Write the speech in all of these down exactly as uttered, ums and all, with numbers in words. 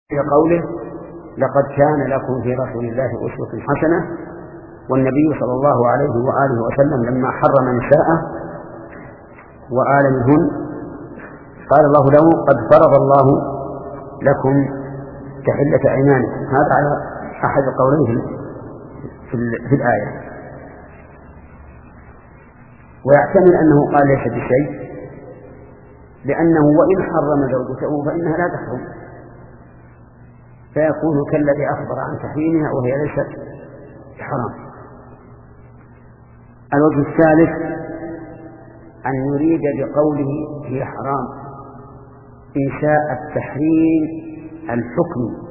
في قوله لقد كان لكم في رسول الله أسوة حسنة. والنبي صلى الله عليه وآله وسلم لما حرم نساءه وآل منهن قال الله له قد فرض الله لكم تحلة أيمانكم. هذا على أحد قوليه في الآية، ويحتمل أنه قال ليس بشيء، لأنه وإن حرم زوجته فإنها لا تحرم، فيكون كالذي أخبر عن تحريمها وهي ليست حرام. الوجه الثالث أن يريد بقوله هي حرام إنشاء التحريم الحكمي،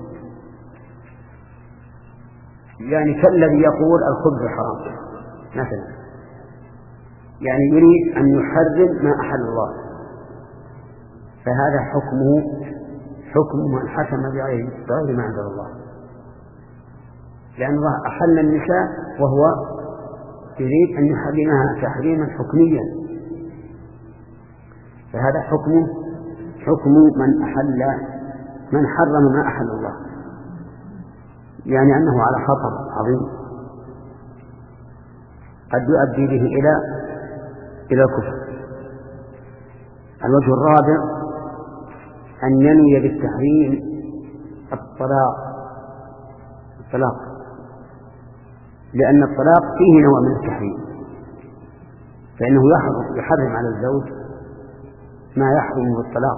يعني كالذي يقول الخبز حرام مثلا، يعني يريد أن يحرم ما أحل الله، فهذا حكمه حكم من حكم بغير ما أنزل الله، لأن الله أحل النساء وهو يريد أن يحرمها تحريما حكميا، فهذا حكمه حكم من أحل من حرم ما أحل الله، يعني أنه على خطر عظيم قد يؤدي به إلى إلى الكفر. الوجه الرابع أن ينوي بالتحريم الطلاق الطلاق لأن الطلاق فيه نوع من التحريم، فإنه يحرم, يحرم على الزوج ما يحرم الطلاق،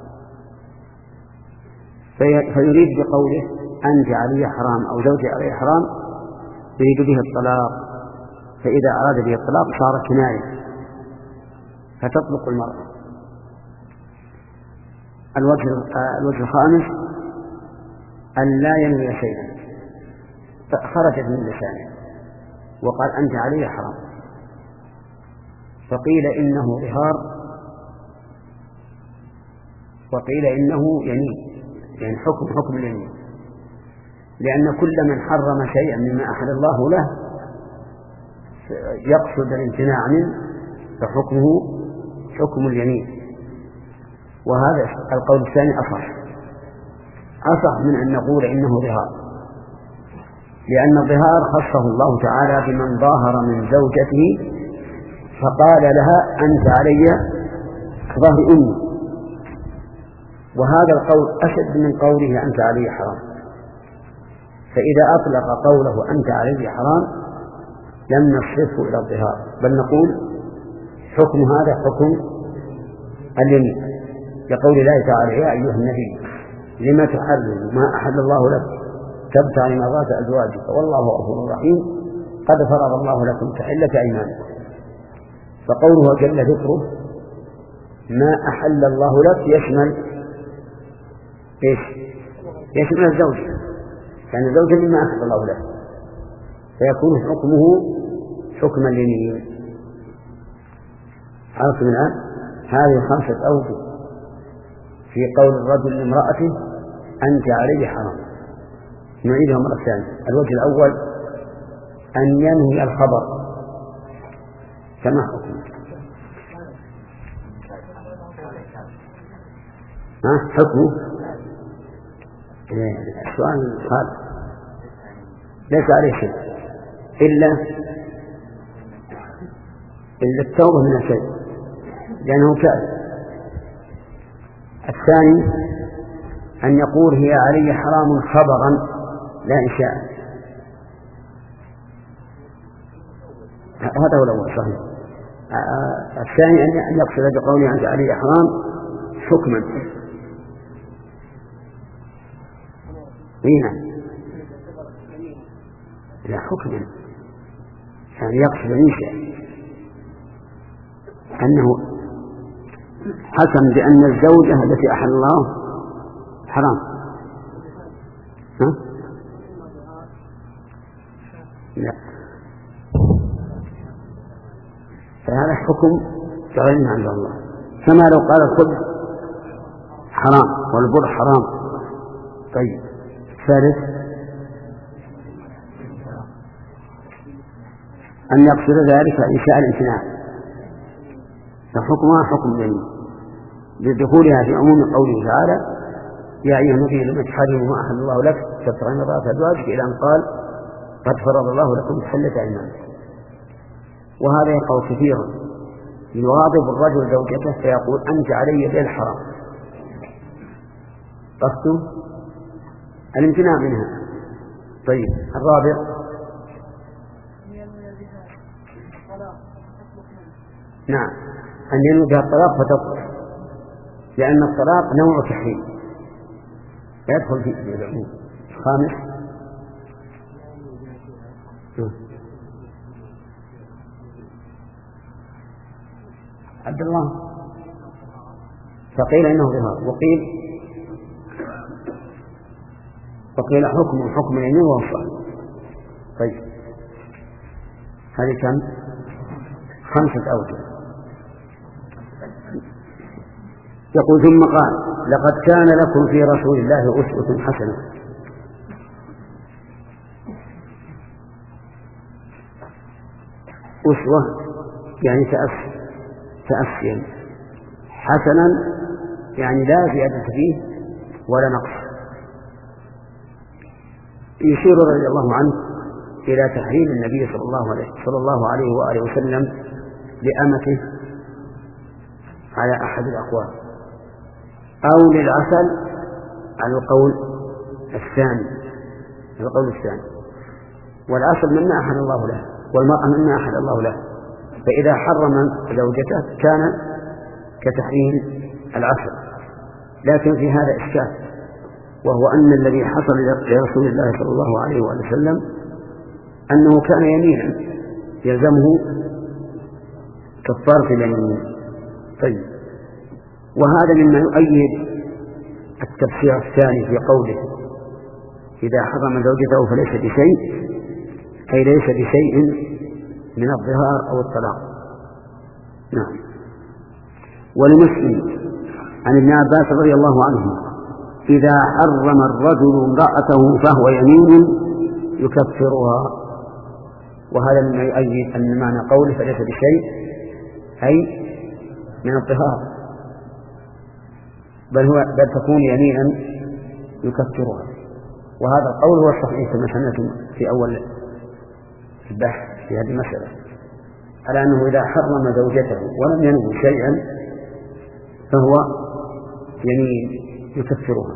في فيريد بقوله أنت علي حرام أو زوجي علي حرام يريد به الطلاق، فإذا أراد به الطلاق صار كناية فتطلق المرأة. الوجه الوجه الخامس أن لا ينوي شيئا فخرجت من لسانه وقال أنت علي حرام، فقيل إنه ظهار وقيل إنه يمين، يعني حكم حكم اليمين، لأن كل من حرم شيئا مما أحل الله له يقصد الامتناع منه فحكمه حكم اليمين. وهذا القول الثاني أصح أصح من أن نقول إنه ظهار، لأن الظهار خصه الله تعالى بمن ظاهر من زوجته فقال لها أنت علي ظهر أمي، وهذا القول أشد من قوله أنت علي حرام، فإذا أطلق قوله أنت علي حرام لم نصرفه إلى الظهار، بل نقول حكم هذا حكم اليمين، لقول الله تعالى يا أيها النبي لما تحرم ما أحل الله لك تبتغي مرضات أزواجك والله غفور رحيم قد فرض الله لكم تحلة أيمانكم. فقوله جل ذكره ما أحل الله لك يشمل إيش؟ يشمل الزوج، يعني الزوج مما أحل الله له، فيكون حكمه حكم اليمين. عرفت الآن هذه خمسة أوجه في قول الرجل لامرأته أنت علي حرام. نعيدها مرة ثانية. الوجه الأول أن ينهي الخبر كما حكم ها حكمه السؤال هذا ليس عليه شيء إلا إلا التوبة من الشيء لأنه كافر. الثاني أن يقول هي علي حرام خبرا لا إنشاء، هذا هو الأول صحيح. الثاني أن يقصد بقوله أنت علي حرام حكما، هنا لا حكما، يعني يقصد إنشاء أنه حكم بأن الزوجة التي أحل الله حرام. ها؟ لا، فهذا حكم تغير عند الله، كما لو قال الخبز حرام والبر حرام. طيب الثالث أن يقصد ذلك إنشاء الامتناع، فحكمها حكم اليمين لدخولها في عموم قوله تعالى يا أيها النبي لم تحرم ما أحل الله لك تبتغي مرضات أزواجك إلى أن قال قد فرض الله لكم تحلة أيمانكم. وهذا يقع كثيرا، يغاضب الرجل زوجته فيقول أنت علي بالحرام، قصده الامتناع منها. طيب الرابع نعم أن ينوي بها الطلاق فتطلق، لأن الطلاق نوع تحريم يدخل في العموم. الخامس عبد الله فقيل إنه ظهار، وقيل وقيل حكم حكم اليمين ووصف. طيب هذه كم؟ خمسة أوجه. يقول ثم قال لقد كان لكم في رسول الله أسوة حسنة. أسوة يعني تأسي تأسيا، حسنا يعني لا زيادة فيه ولا نقص. يشير رضي الله عنه إلى تحريم النبي صلى الله عليه صلى الله عليه وآله وسلم لأمته على أحد الأقوال، أو للعسل على القول الثاني القول الثاني والعسل مما أحل الله له والمرأة مما أحل الله له، فإذا حرم زوجته كان كتحريم العسل. لكن في هذا إشكال، وهو أن الذي حصل لرسول الله صلى الله عليه وسلم أنه كان يمينا يلزمه كفارة اليمين. طيب وهذا مما يؤيد التفسير الثاني في قوله إذا حرم زوجته فليس بشيء، أي ليس بشيء من الظهار أو الطلاق. نعم. ولمسلم عن ابن عباس رضي الله عنه إذا حرم الرجل امرأته فهو يمين يكفرها. وهذا مما يؤيد أن معنى قوله فليس بشيء أي من الظهار، بل, هو بل تكون يمينا يكفرها. وهذا القول هو الصحيح كما سمعتم في أول البحث في هذه المسألة، على أنه إذا حرم زوجته ولم ينوي شيئا فهو يمين يكفرها.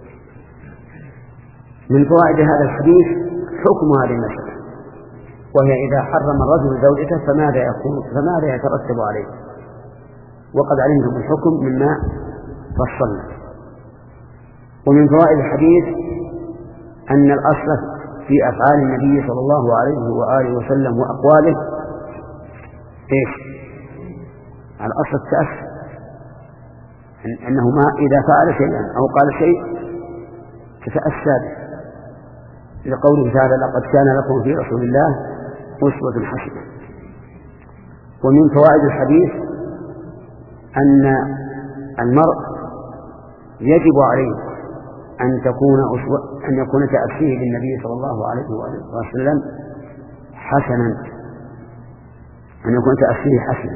من فوائد هذا الحديث حكم هذه المسألة، وهي إذا حرم الرجل زوجته فماذا يكون فماذا يترتب عليه، وقد علمتم الحكم مما فصلنا. ومن فوائد الحديث أن الأصل في أفعال النبي صلى الله عليه وآله وسلم وأقواله إيش؟ على أصل التأسي، أنه ما إذا فعل شيئا أو قال شيء تتأسى به، لقوله تعالى لقد كان لكم في رسول الله أسوة حسنة. ومن فوائد الحديث أن المرء يجب عليه أن تكون أسوة أن يكون تأسيه بالنبي صلى الله عليه وسلم حسنا، أن يكون تأسيه حسنا.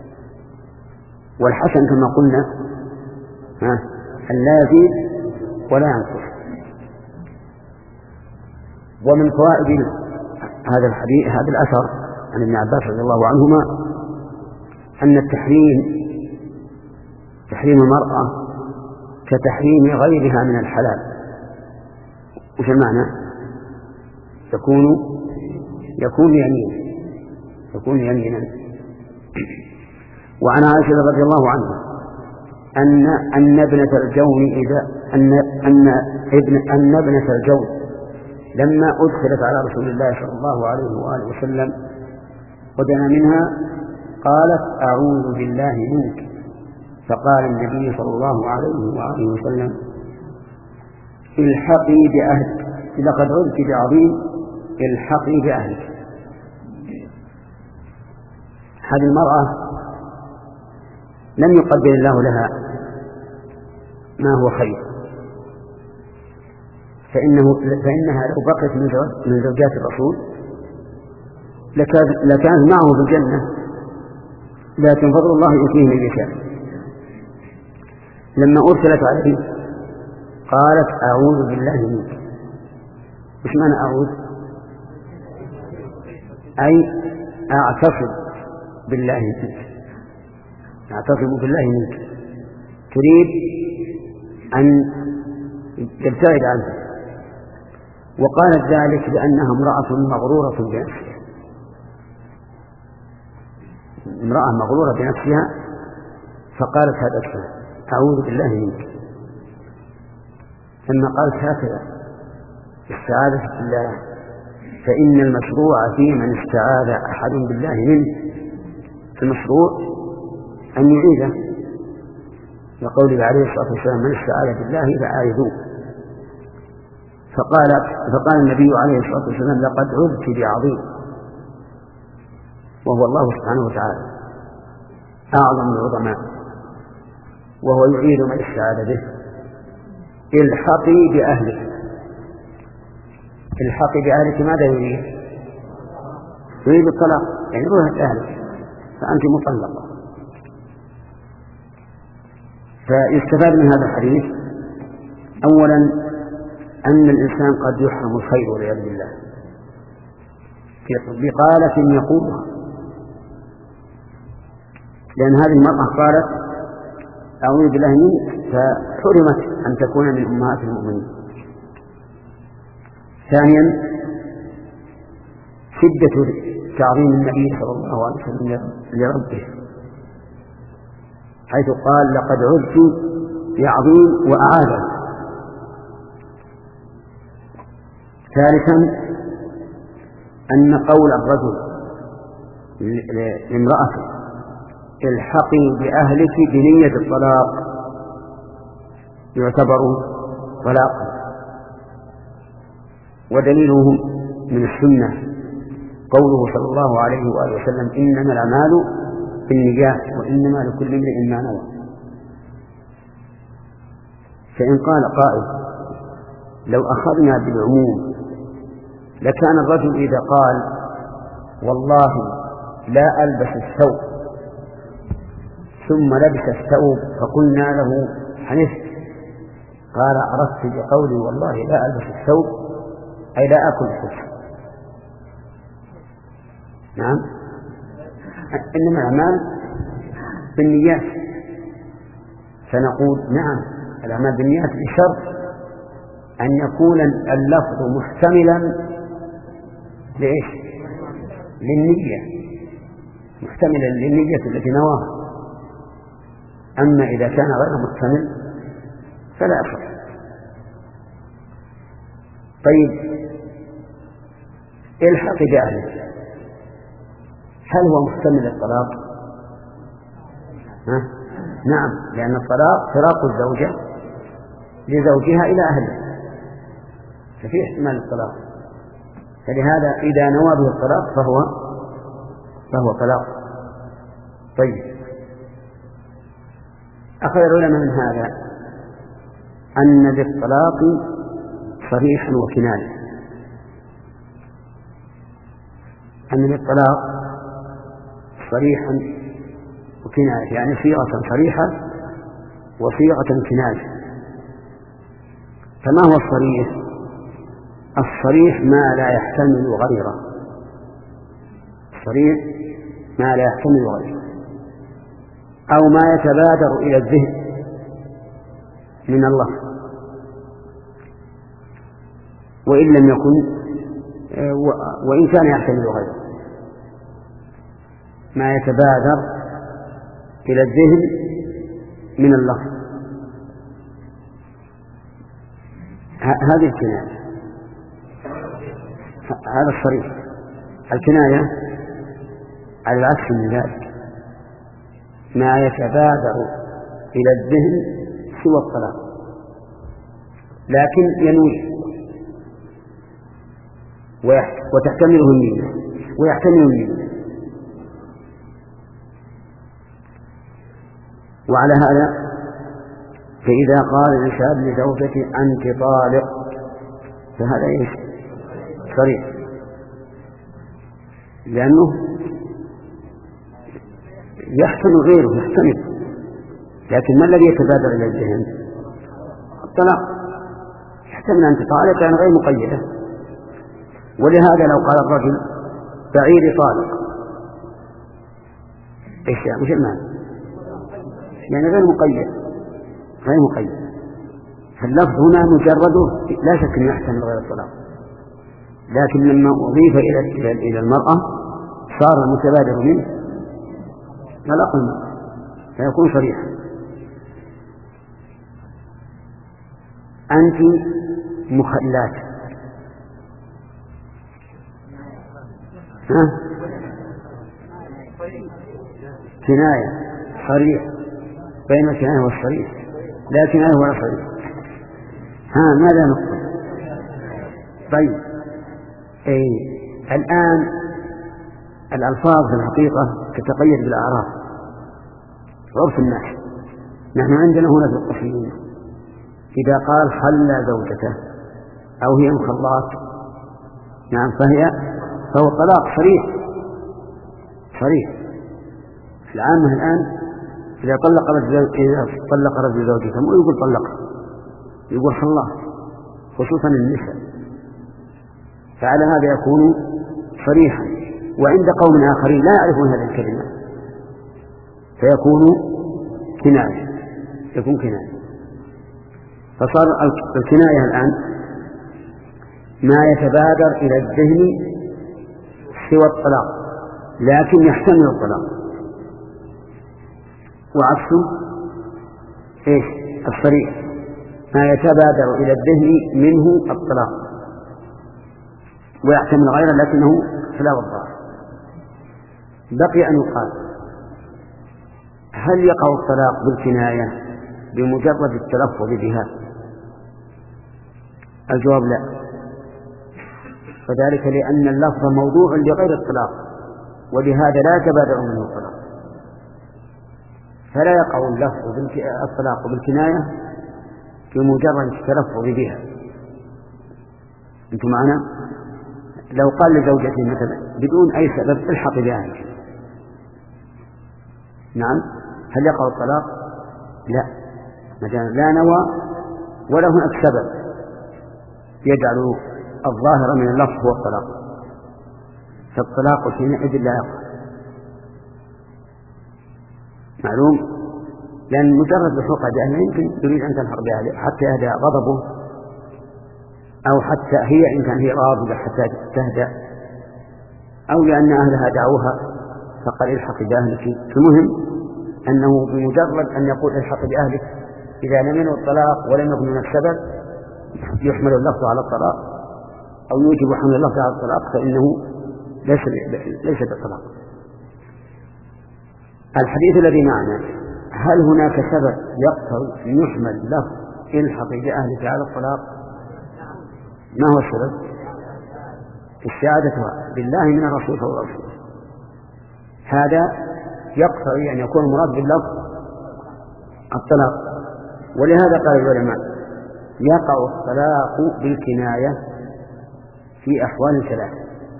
والحسن كما قلنا أن لا يزيد ولا ينقص. ومن فوائد هذا الحديث هذا الأثر عن ابن عباس رضي الله عنهما أن التحريم تحريم المرأة كتحريم غيرها من الحلال. وش المعنى؟ يكون يكون يمينا يكون يمينا. وعن عائشة رضي الله عنها أن أن ابنة الجون إذا أن أن ابن أن ابنة الجون لما أدخلت على رسول الله صلى الله عليه وآله وسلم ودنا منها قالت أعوذ بالله منك، فقال النبي صلى الله عليه وآله وسلم الحقي بأهلك لقد عدت بعظيم الحقي بأهلك. هذه المرأة لم يقدر الله لها ما هو خير، فإنه فإنها لو بقيت من زوجات الرسول لكانت معه في الجنة، لكن فضل الله يؤتيه من يشاء. لما أرسلت عليه قالت أعوذ بالله منك. إيش معنى أعوذ؟ أي أعتصم بالله منك، أعتصم بالله منك، تريد أن تبتعد عنه. وقالت ذلك لأنها امرأة مغرورة بنفسها، امرأة مغرورة بنفسها، فقالت هذا الكلام أعوذ بالله منك. ثم قالت هكذا استعاذة بالله، فإن المشروع في من استعاذ أحد بالله منه، المشروع أن يعيده، وقوله عليه الصلاة والسلام من استعاذ بالله فأعيذوه. فقالت فقال النبي عليه الصلاة والسلام لقد عذت بعظيم، وهو الله سبحانه وتعالى أعظم العظماء، وهو يعيد من استعاذ به. الحقي بأهلك، الحقي بأهلك ماذا يريد؟ يريد الطلاق، يعني روحت أهلك فأنت مطلقة. فيستفاد من هذا الحديث أولا أن الإنسان قد يحرم الخير والعياذ بالله بقالة يقولها، لأن هذه المرأة قالت أعوذ بالله منك فحرمت أن تكون من أمهات المؤمنين. ثانيا شدة تعظيم النبي صلى الله عليه وسلم لربه، حيث قال لقد عذت بعظيم وأعاده. ثالثا أن قول الرجل لامرأته الحقي بأهلك بنية الطلاق يعتبر طلاقا، ودليله من السنة قوله صلى الله عليه وآله وسلم إنما الأعمال بالنيات وإنما لكل امرئ ما نوى. فإن قال قائل لو أخذنا بالعموم لكان الرجل إذا قال والله لا ألبس الثوب ثم لبس الثوب فقلنا له حنفت، قال أردت بقولي والله لا ألبس الثوب أي لا أكل الحج. نعم، إنما الأعمال بالنيات، فنقول نعم الأعمال بالنيات بشرط أن يكون اللفظ محتملا لإيش؟ للنية، محتملا للنية التي نواها. أما إذا كان غير محتمل فلا أصح. طيب الحق بأهلك، هل هو محتمل الطلاق؟ ها؟ نعم، لأن الطلاق فراق الزوجة لزوجها إلى أهله، ففي احتمال الطلاق، فلهذا إذا نوى به الطلاق فهو فهو طلاق. طيب أخذ العلماء من هذا أن للطلاق صريحا وكناية، أن للطلاق صريحا وكناية، يعني صيغة صريحة وصيغة كناية. فما هو الصريح؟ الصريح ما لا يحتمل غيره، الصريح ما لا يحتمل غيره، أو ما يتبادر إلى الذهن من الله، وإن لم يكن وإن كان يحتمل غيره، ما يتبادر إلى الذهن من الله. هذه الكناية، هذا الصريح. الكناية على العكس من ذلك، ما يتبادر إلى الذهن سوى الطلاق لكن ينوي وتحتمله النية ويحتمل النية. وعلى هذا فإذا قال الإنسان لزوجته أنت طالق فهذا إيش؟ صريح، لأنه يحتمل غيره، يحتمل، لكن ما الذي يتبادر إلى الذهن؟ الطلاق. يحتمل أن تطالق يعني غير مقيدة. ولهذا لو قال الرجل بعيري طالق ايش يعني؟ وش المعنى؟ يعني غير مقيد، غير مقيد. فاللفظ هنا مجرده لا شك أنه يحتمل غير الطلاق، لكن لما أضيف إلى إلى المرأة صار المتبادر منه طلاق المرأة فيكون صريحا. أنت مخلات، ها؟ كناية صريح بين الكناية والصريح، لا كناية ولا صريح. ها ماذا نقول؟ طيب أي الآن الألفاظ في الحقيقة تتقيد بالأعراف عرف الناس. نحن عندنا هنا في القصيدين إذا قال خلى زوجته أو هي مخلات، نعم، فهي فهو طلاق صريح صريح. العامة الآن إذا طلق رجل إذا طلق رجل زوجته مو يقول طلقها، يقول خلاه، خصوصا النساء، فعلى هذا يكون صريحا. وعند قوم آخرين لا يعرفون هذه الكلمة فيكون كناية، يكون كناية. فصار الكناية الآن ما يتبادر إلى الذهن سوى الطلاق لكن يحتمل الطلاق، وعكسه ايش؟ الصريح ما يتبادر إلى الذهن منه الطلاق ويحتمل غيره لكنه خلاف الظاهر. بقي أن يقال هل يقع الطلاق بالكناية بمجرد التلفظ بها؟ الجواب لا، وذلك لأن اللفظ موضوع لغير الطلاق ولهذا لا يتبادر منه الطلاق، فلا يقع اللفظ الطلاق بالكناية بمجرد التلفظ بها. أنتم معنا؟ لو قال لزوجته مثلا بدون أي سبب الحق بأهلك، نعم، هل يقع الطلاق؟ لا، مثلا لا نوى ولا هناك سبب يجعل الظاهر من اللفظ هو الطلاق، فالطلاق حينئذ لا يقع، معلوم، لأن مجرد الحقوق بأهله يمكن تريد أن تلحق بأهله حتى يهدأ غضبه، أو حتى هي إن كان هي راضية حتى تهدأ، أو لأن أهلها دعوها فقال الحق بأهلك. المهم أنه بمجرد أن يقول الحق بأهلك إذا لم ينوي الطلاق ولم يكن من السبب يحمل اللفظ على الطلاق أو يوجب حمل اللفظ على الطلاق فإنه ليس ليس بالطلاق. الحديث الذي معنا هل هناك سبب يقتضي أن يحمل لفظ الحق بأهلك على الطلاق؟ ما هو السبب؟ الشهادة بالله من الرسول صلى الله عليه وسلم. هذا يقتضي أن يكون المراد باللفظ الطلاق. ولهذا قال العلماء يقع الطلاق بالكناية في أحوال ثلاثة.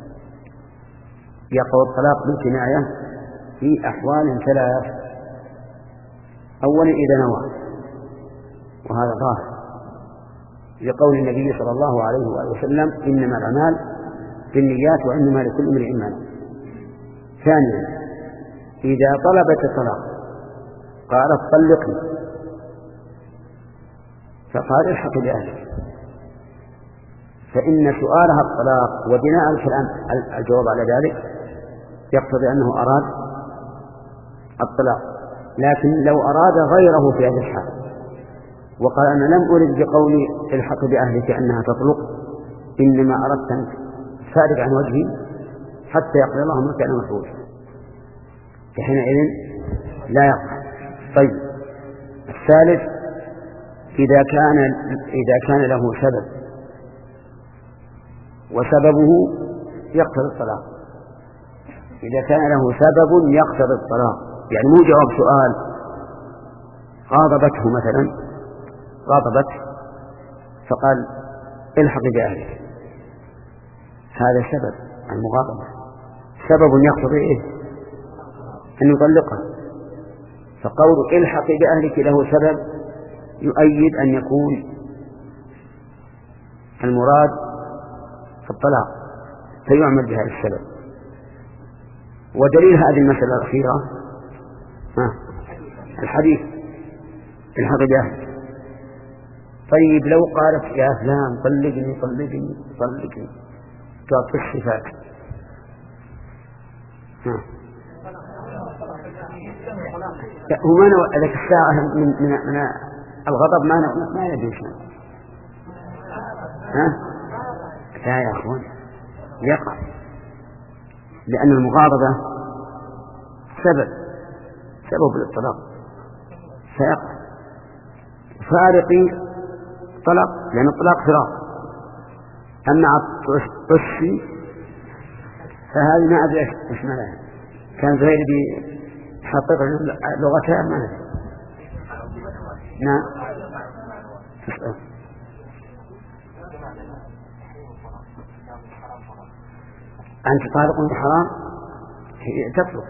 يقع الطلاق بالكناية في أحوال ثلاث. أولا إذا نوى، وهذا ظاهر لقول النبي صلى الله عليه وآله وسلم إنما الأعمال بالنيات وإنما لكل امرئ ما نوى. ثانيا إذا طلبت الطلاق قالت طلقني فقال الحق بأهلك، فإن سؤالها الطلاق وبناء الكلام الجواب على ذلك يقتضي أنه أراد الطلاق. لكن لو أراد غيره في هذا الحال وقال أنا لم أرد بقولي الحق بأهلك أنها تطلق، إنما أردت أن تفارق عن وجهي حتى يقضي الله ما كان مفعولا، فحينئذ لا يقع. طيب الثالث إذا كان إذا كان له سبب وسببه يقتضي الطلاق. إذا كان له سبب يقتضي الطلاق يعني مو جواب سؤال، غاضبته مثلا غاضبته فقال الحق بأهلك، هذا سبب المغاضبة، سبب يقتضي إيه؟ أن يطلقها. فقول الحق بأهلك له سبب يؤيد أن يكون المراد في الطلاق فيعمل بهذا السبب. ودليل هذه المسألة الأخيرة ها الحديث الحق بأهله. طيب لو قالت يا فلان طلقني طلقني طلقني تعطي الصفات وما ذاك الساعة من, من, من الغضب ما ما يدري شيء. ها لا يا أخوان يقع، لأن المغاضبة سبب سبب للطلاق فيقع. فارقي طلاق لأن الطلاق فراق. أما الطشي فهذه ما أدري إيش معناها، كان زهير بيحقق لغتها ما ندري. نعم أنت طالق حرام تطلق.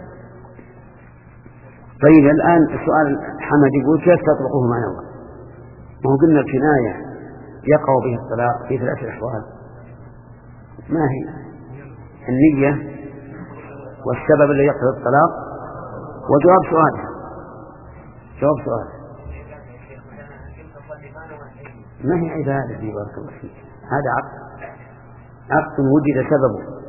طيب الآن السؤال حمد يقول كيف تطلقه مع الله؟ ما هو قلنا الكناية يقع به الطلاق في ثلاث أحوال. ما هي؟ النية والسبب الذي يقتضي الطلاق وجواب سؤاله. جواب سؤاله ما هي عبادة في بارك الله فيك. هذا عقد عقد وجد سببه.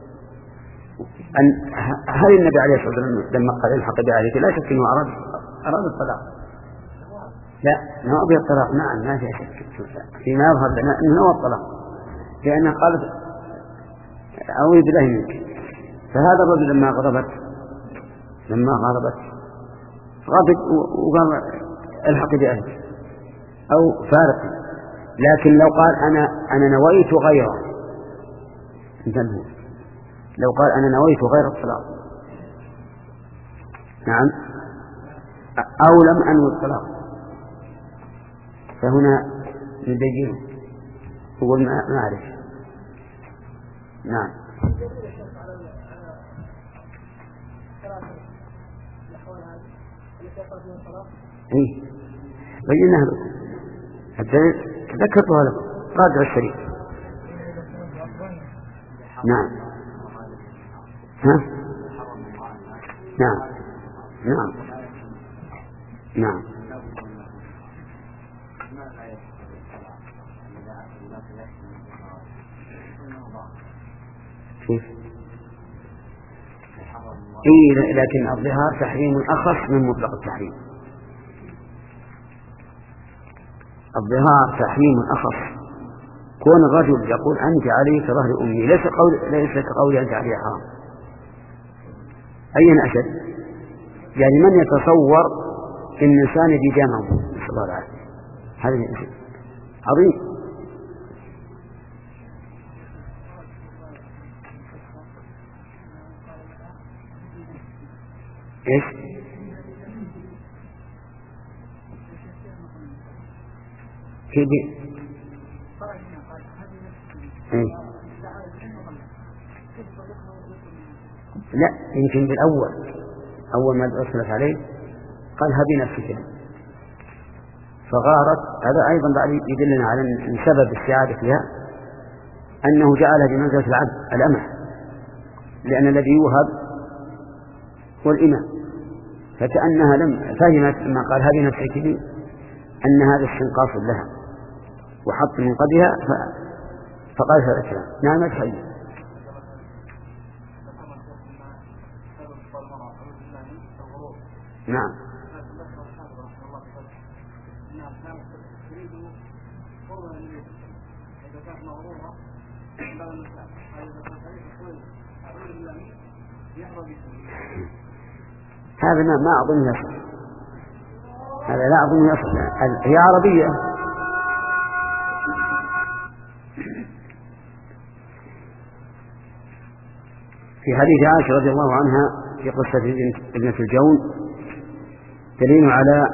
أن هل النبي عليه الصلاة والسلام لما قال الحق بعليك لا شك أنه أراد أراد الطلاق؟ لا ما أبي الطلاق. نعم ما في شك فيما يظهر لنا أنه هو الطلاق، لأنها قالت أعوذ بالله منك. فهذا الرجل لما غضبت لما غضبت غضب وقال الحق بأهلك أو فارق. لكن لو قال أنا أنا نويت غيره انتبهوا، لو قال أنا نويت غير الطلاق نعم أو لم أنوي الطلاق فهنا نبين يقول ما أعرف. نعم إيه بيناها لكم حتى تذكرتها لكم. راجع الشريف. نعم ها نعم نعم نعم كيف؟ إيه لكن الظهار تحريم أخص من مطلق التحريم. الظهار تحريم أخص. كون الرجل يقول أنت علي كظهر أمي ليس قول ليس كقولي أنت علي حرام. أين أشد؟ يعني من يتصور الإنسان بجامعه نسأل الله العافية هذا الإنسان عظيم. إيش؟ كيف؟ إيه؟ لا يمكن بالأول أول ما أرسلت عليه قال هبي نفسك فغارت. هذا أيضا بعد يدلنا على أن سبب السعادة فيها أنه جعلها بمنزلة العبد الأمة، لأن الذي يوهب هو الإمام. فكأنها لم فهمت لما قال هذه نفسك لي أن هذا استنقاص لها وحط من قبلها فقال هذا الكلام. نعم أتحيي. نعم هذا ما ما أظن يصح. هذا لا أظن يصح. هي عربية. في حديث عائشة رضي الله عنها في قصة ابنة الجون دليل على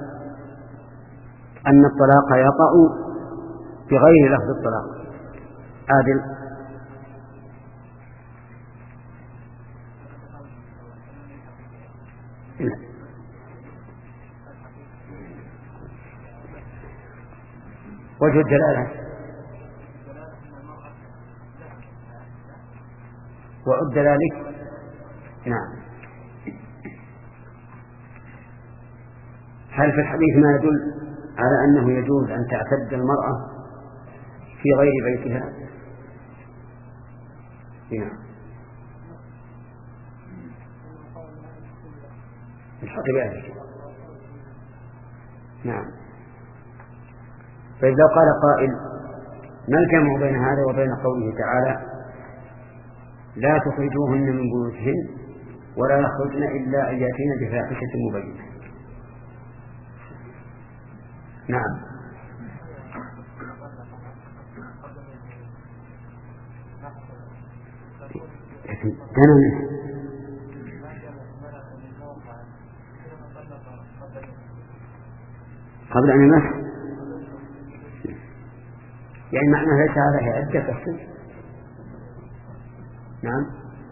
أن الطلاق يقع بغير لفظ الطلاق. عادل وجه الدلالة وعد ذلك. نعم. هل في الحديث ما يدل على أنه يجوز أن تعتد المرأة في غير بيتها؟ نعم. الحق بأهلك. نعم. طيب لو قال قائل ما الجمع بين هذا وبين قوله تعالى لا تخرجوهن من بيوتهن ولا يخرجن إلا أن يأتين بفاحشة مبينة؟ نعم. لكن قبل أن يمس يعني معنى ليس عليه عدة السن. نعم.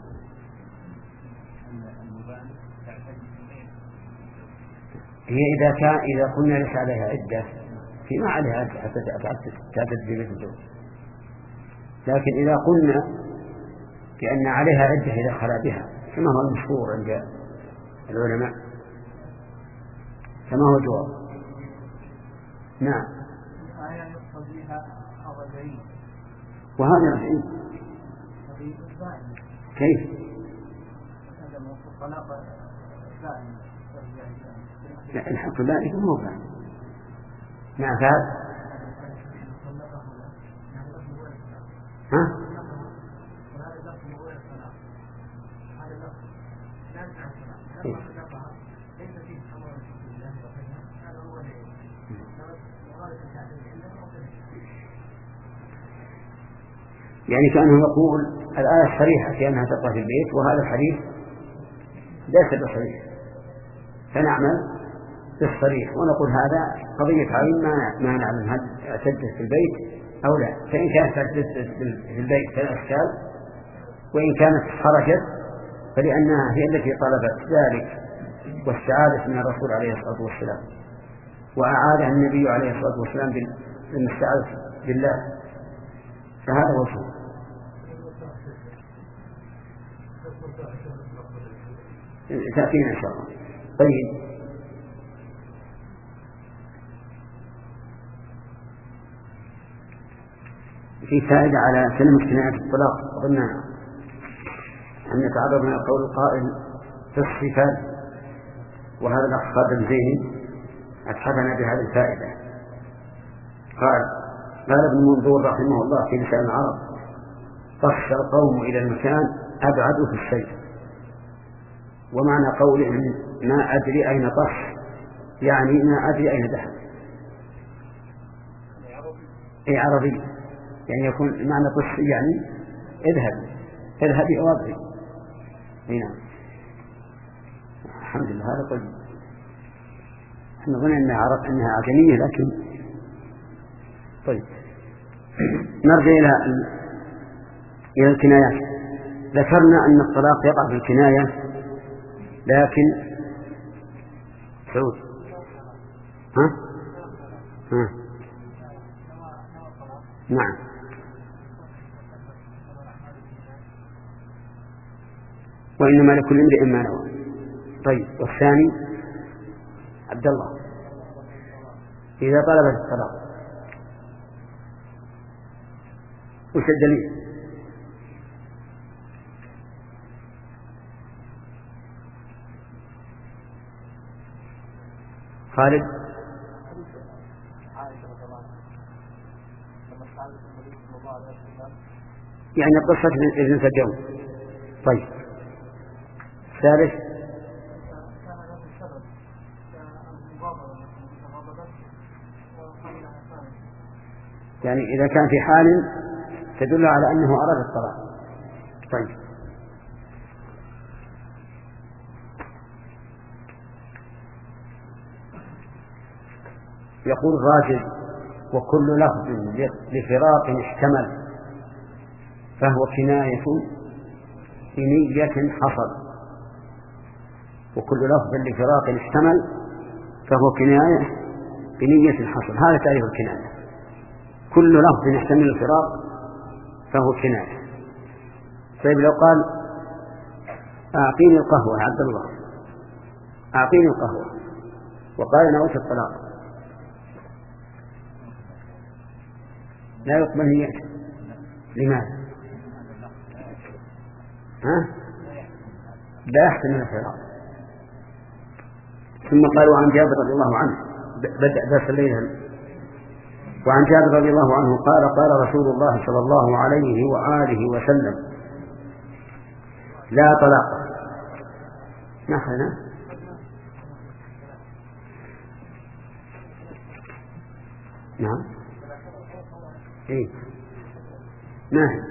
هي إذا كان إذا قلنا ليس عليها عدة فيما عليها عدة حتى تعتد في بيت الزوج، لكن إذا قلنا بأن عليها عدة إذا خلا بها كما هو المشهور عند العلماء كما هو جواب. نعم. وهذا رجعين كيف؟ لا الحق ذلك مو فاهم. نعم فهذا ها؟ يعني كأنه يقول الآية صريحة في أنها تقع في البيت وهذا الحديث ليس بصريح، فنعمل بالصريح ونقول هذا قضية عين ما نعلم هل اعتدت في البيت أو لا. فإن كانت اعتدت في البيت فلا إشكال، وإن كانت خرجت فلأنها هي التي طلبت ذلك واستعاذت من الرسول عليه الصلاة والسلام وأعادها النبي عليه الصلاة والسلام بالمستعاذ بالله، فهذا وصول. تأتينا إن شاء الله. طيب في فائدة على سلم اجتناعات الطلاق. قلنا أن نتعرض من القول القائل في الصفات، وهذا الأخ خالد زيني أتحفنا بهذه الفائدة. قال قال ابن منظور رحمه الله في لسان العرب طش القوم إلى المكان أبعد في الشيء. ومعنى قوله ما أدري أين طش يعني ما أدري أين ذهب، أي عربي يعني يكون معنى طش يعني اذهب اذهبي أو أبعد. نعم. الحمد لله. هذا طيب. احنا ظن أنها عرب أنها عجمية لكن طيب. نرجع إلى إلى الكنايات. ذكرنا أن الطلاق يقع في الكناية لكن سعود ها ها نعم وإنما لكل امرئ ما نوى. طيب والثاني عبد الله إذا طلبت الطلاق وش الدليل؟ خالد يعني قصة ابن سجون. طيب ثالث يعني إذا كان في حال تدل على أنه أراد الطلاق. طيب يقول الراجل وكل لفظ لفراق احتمل فهو كناية بنية حصل. وكل لفظ لفراق احتمل فهو كناية بنية حصل. هذا تعريف الكناية. كل لفظ يحتمل الفراق فهو كناية. طيب لو قال أعطيني القهوة يا عبد الله، أعطيني القهوة، وقال نويت الطلاق، لا يقبل نيته. لماذا؟ ها؟ لا يحتمل الفراق. ثم قالوا عن جابر رضي الله عنه، بدأ درس الليلة، وعن جابر رضي الله عنه قال قال رسول الله صلى الله عليه وآله وسلم: لا طلاق. نحن نعم ايه نعم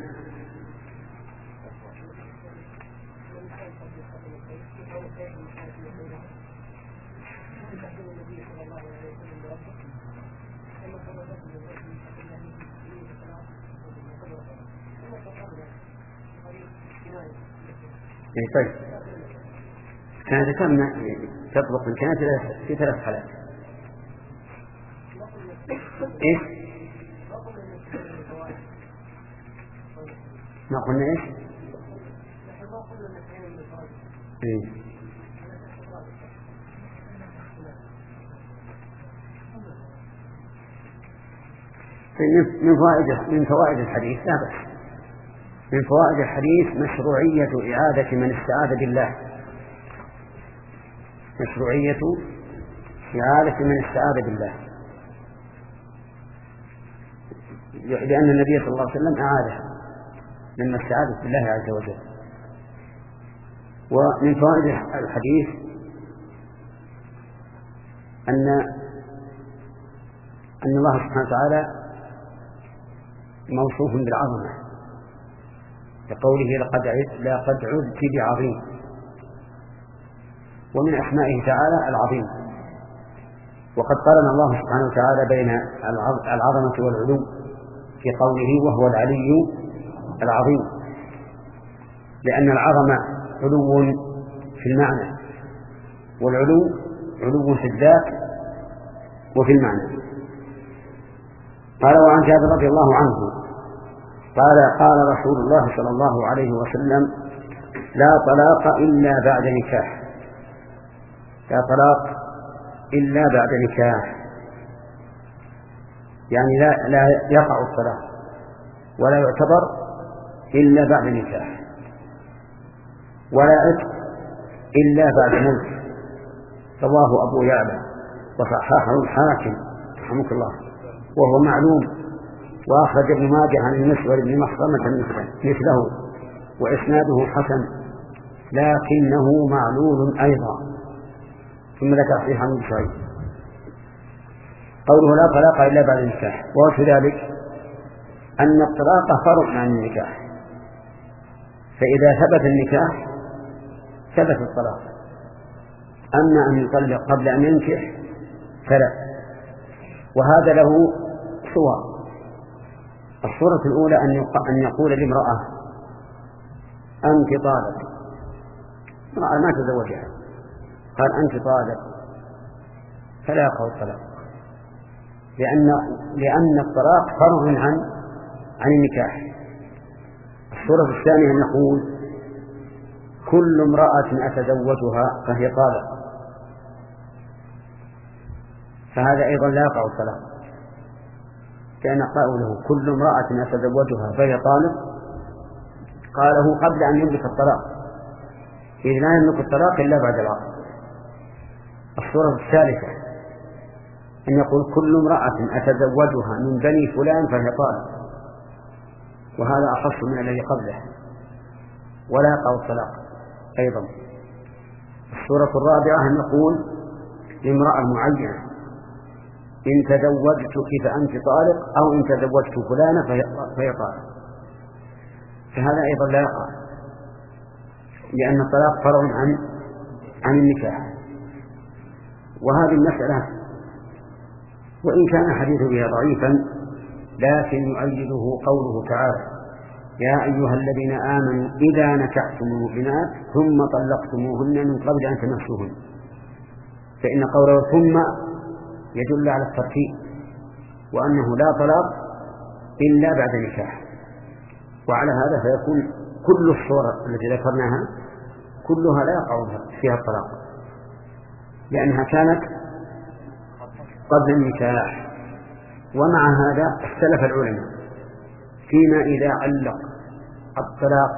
طيب. كان ذكرنا تطلق إن كانت في ثلاث حالات. إيش؟ ما قلنا إيش؟ إيه؟ من فوائد من فوائد الحديث لا بأس. من فوائد الحديث مشروعية إعادة من استعاذ بالله، مشروعية إعادة من استعاذ بالله، لأن النبي صلى الله عليه وسلم أعاده لما استعاذ بالله عز وجل. ومن فوائد الحديث أن أن الله سبحانه وتعالى موصوف بالعظمة، كقوله لقد لقد عذت بعظيم. ومن أسمائه تعالى العظيم، وقد قارن الله سبحانه وتعالى بين العظمة والعلو في قوله وهو العلي العظيم، لأن العظمة علو في المعنى، والعلو علو في الذات وفي المعنى. قال وعن جابر رضي الله عنه قال قال رسول الله صلى الله عليه وسلم: لا طلاق إلا بعد نكاح، لا طلاق إلا بعد نكاح، يعني لا, لا يقع الطلاق ولا يعتبر إلا بعد نكاح، ولا عتق إلا بعد ملك. رواه أبو يعلى وصححه الحاكم رحمه الله، وهو معلوم. وأخرج ابن ماجه عن المسور بن مخرمة مثله، وإسناده حسن لكنه معلول أيضا. ثم ذكر صحيح عن شعيب. قوله لا طلاق إلا بعد النكاح، ووجه ذلك أن الطلاق فرع عن النكاح، فإذا ثبت النكاح ثبت الطلاق. أما أن يطلق قبل أن ينكح فلا. وهذا له صور. الصورة الأولى أن يقول لامرأة: أنت طالق، امرأة ما تزوجها، قال: أنت طالق، فلا يقع الطلاق، لأن لأن الطلاق فرع عن عن النكاح. الصورة الثانية أن يقول: كل امرأة أتزوجها فهي طالق، فهذا أيضا لا يقع الطلاق، كان قوله كل امرأة أتزوجها فهي طالق قاله قبل أن يملك الطلاق، إذ لا يملك الطلاق إلا بعد العقد. الصورة الثالثة أن يقول كل امرأة أتزوجها من بني فلان فهي طالق، وهذا أخص من الذي قبله، ولا يقع الطلاق أيضا. الصورة الرابعة أن يقول لامرأة معينة: إن تزوجتك فأنت طالق، أو إن تزوجت فلانة فهي طالق، فهذا أيضا لا يقع، لأن الطلاق فرع عن عن النكاح. وهذه المسألة وإن كان حديث بها ضعيفا لكن يؤيده قوله تعالى: يا أيها الذين آمنوا إذا نكحتم المؤمنات ثم طلقتموهن من قبل أن تمسوهن، فإن قوله ثم يدل على الترتيب، وأنه لا طلاق إلا بعد نكاح. وعلى هذا فيكون كل الصور التي ذكرناها كلها لا يقع فيها الطلاق، لأنها كانت قبل النكاح. ومع هذا اختلف العلماء فيما إذا علق الطلاق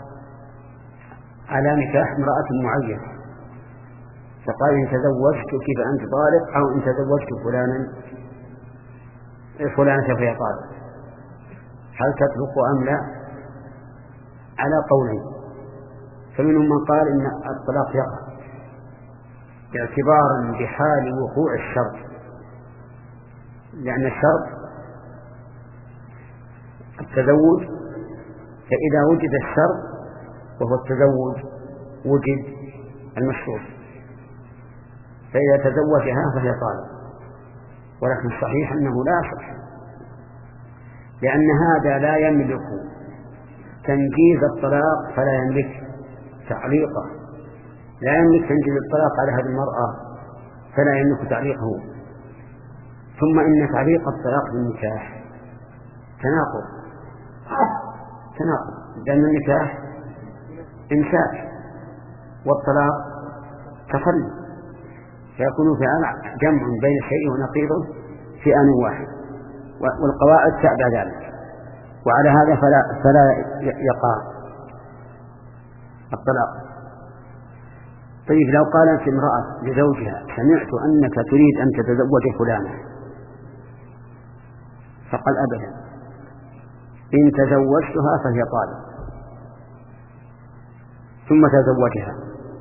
على نكاح امرأة معينة، فقال إن تزوجتك فأنت طالق، أو إن تزوجت فلانا فلانة فهي طالق، هل تطلق أم لا؟ على قولين. فمنهم من قال إن الطلاق يقع اعتبارا بحال وقوع الشرط، لأن الشرط التزوج، فإذا وجد الشرط وهو التزوج وجد المشروط، فإذا تزوجها فهي طالق. ولكن الصحيح أنه لا يصح، لأن هذا لا يملك تنجيز الطلاق، فلا يملك تعليقه، لا يملك تنجيز الطلاق على هذه المرأة، فلا يملك تعليقه. ثم إن تعليق الطلاق بالنكاح تناقض تناقض لأن النكاح إمساك والطلاق تخلي، فيكون في جمع بين الشيء ونقيضه في آن واحد، والقواعد تأبى ذلك، وعلى هذا فلا, فلا يقع الطلاق. طيب لو قالت امرأة لزوجها سمعت أنك تريد أن تتزوج فلانة، فقال أبدا إن تزوجتها فهي طالق، ثم تزوجها،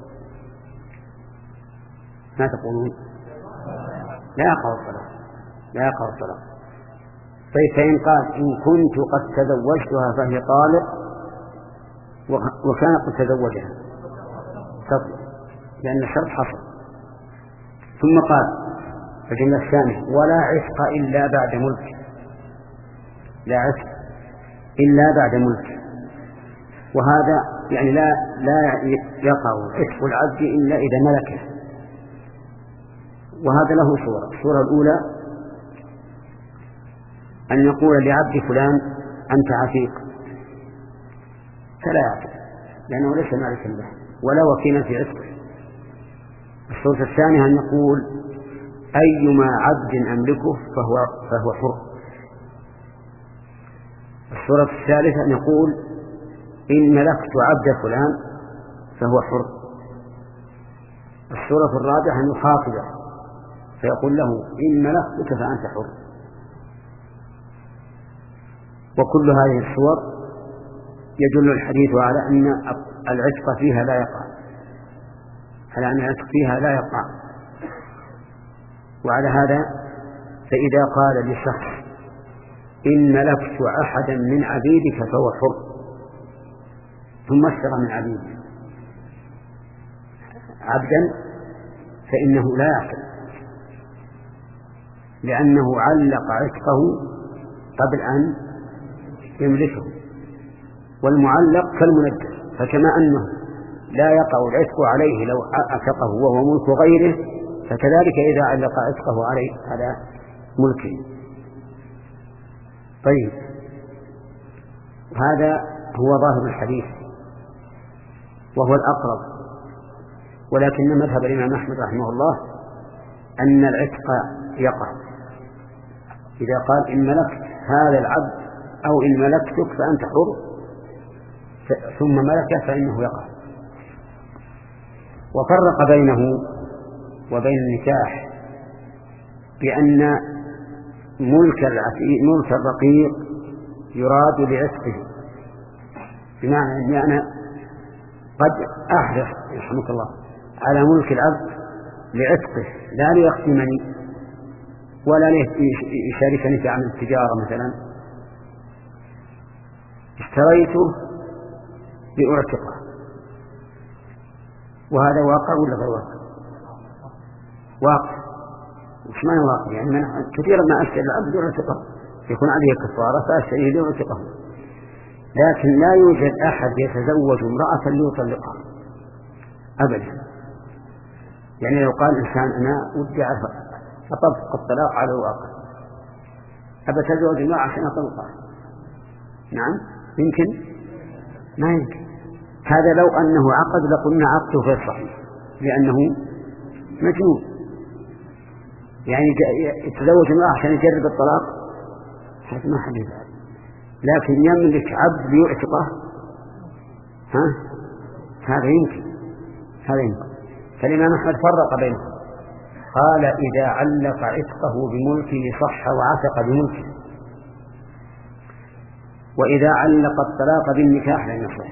ما تقولون؟ لا يقع الطلاق، لا يقع الطلاق. طيب فإن قال إن كنت قد تزوجتها فهي طالق وكان قد تزوجها تطلق، لأن الشرط حصل. ثم قال الجملة الثانية ولا عتق إلا بعد ملك، لا عتق إلا بعد ملك، وهذا يعني لا لا يقع عتق العبد إلا إذا ملكه. وهذا له صورة. الصورة الأولى أن يقول لعبد فلان أنت عتيق، فلا يعتق لأنه ليس مالكا له ولا وكيلا في عتقه. الصورة الثانية أن يقول أيما عبد أملكه فهو, فهو حر. الصورة الثالثة أن يقول إن ملكت عبد فلان فهو حر. الصورة الرابعة أن يخاطبه فيقول له إن ملكتك فأنت حر. وكل هذه الصور يدل الحديث على أن العتق فيها لا يقع، على أن العتق فيها لا يقع. وعلى هذا فإذا قال لشخص إن ملكت أحدا من عبيدك فهو حر، ثم اشترى من عبيده عبدا، فإنه لا يعتق، لأنه علق عتقه قبل أن يملكه، والمعلق كالمنجس، فكما أنه لا يقع العتق عليه لو عتقه وهو ملك غيره، فكذلك إذا علق عتقه عليه على ملكه. طيب هذا هو ظاهر الحديث وهو الأقرب، ولكن مذهب الإمام أحمد رحمه الله أن العتق يقع إذا قال إن ملكت هذا العبد أو إن ملكتك فأنت حر ثم ملكه فإنه يقع. وفرق بينه وبين النكاح بأن ملك ملك الرقيق يراد لعتقه، بمعنى أني أنا قد أحرص يرحمك الله على ملك العبد لعتقه لا ليختمني ولا ليشاركني في عمل التجارة. مثلا اشتريته لأعتقه، وهذا واقع ولا غير واقع؟ واقع. وش معنى واقع؟ يعني من كثيرا ما أشتري العبد لأعتقه يكون عليه كفارة فأشتريه لأعتقه، لكن لا يوجد أحد يتزوج امرأة ليطلقها أبدا. يعني لو قال إنسان أنا ودي أطبق الطلاق على الواقع، أبى تزوج امرأة عشان أطلقها، نعم يمكن؟ ما يمكن هذا لو أنه عقد لقلنا عقده غير صحيح لأنه مجنون، يعني يتزوج امرأة عشان يجرب الطلاق، هذا ما حد يفعل. لكن يملك عبد ليعتقه، ها هذا يمكن، هذا يمكن. فالإمام أحمد فرق بينهم، قال إذا علق عتقه بملكه صح وعتق بملكه، وإذا علق الطلاق بالنكاح لم يصح.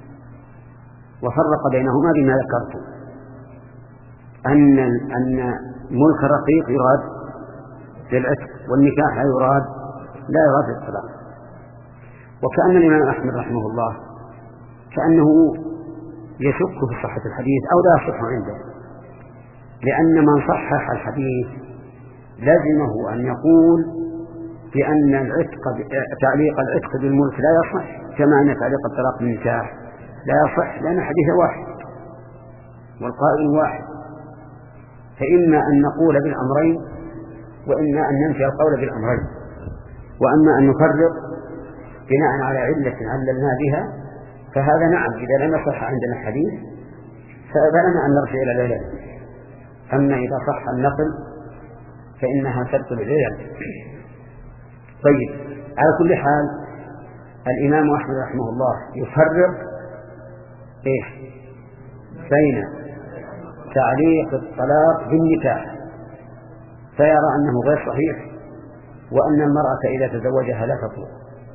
وفرق بينهما بما ذكرت، أن أن ملك الرقيق يراد للعتق، والنكاح لا يراد لا يراد للطلاق. وكأن الإمام أحمد رحمه الله كأنه يشك في صحة الحديث أو لا يصح عنده، لأن من صحح الحديث لزمه أن يقول بأن العتق تعليق العتق بالملك لا يصح، كما أن تعليق الطلاق بالنكاح لا يصح، لأن حديث واحد والقائل واحد. فإما أن نقول بالأمرين وإما أن ننفي القول بالأمرين، وأما أن نفرق بناء على علة عللنا بها فهذا نعم إذا لم يصح عندنا الحديث فلنا أن نرجع إلى العلل. أما إذا صح النقل فإنها تبطل العلل. طيب، على كل حال الإمام أحمد رحمه الله يفرق إيش بين تعليق الطلاق بالنكاح فيرى أنه غير صحيح، وأن المرأة إذا تزوجها لا تطلق،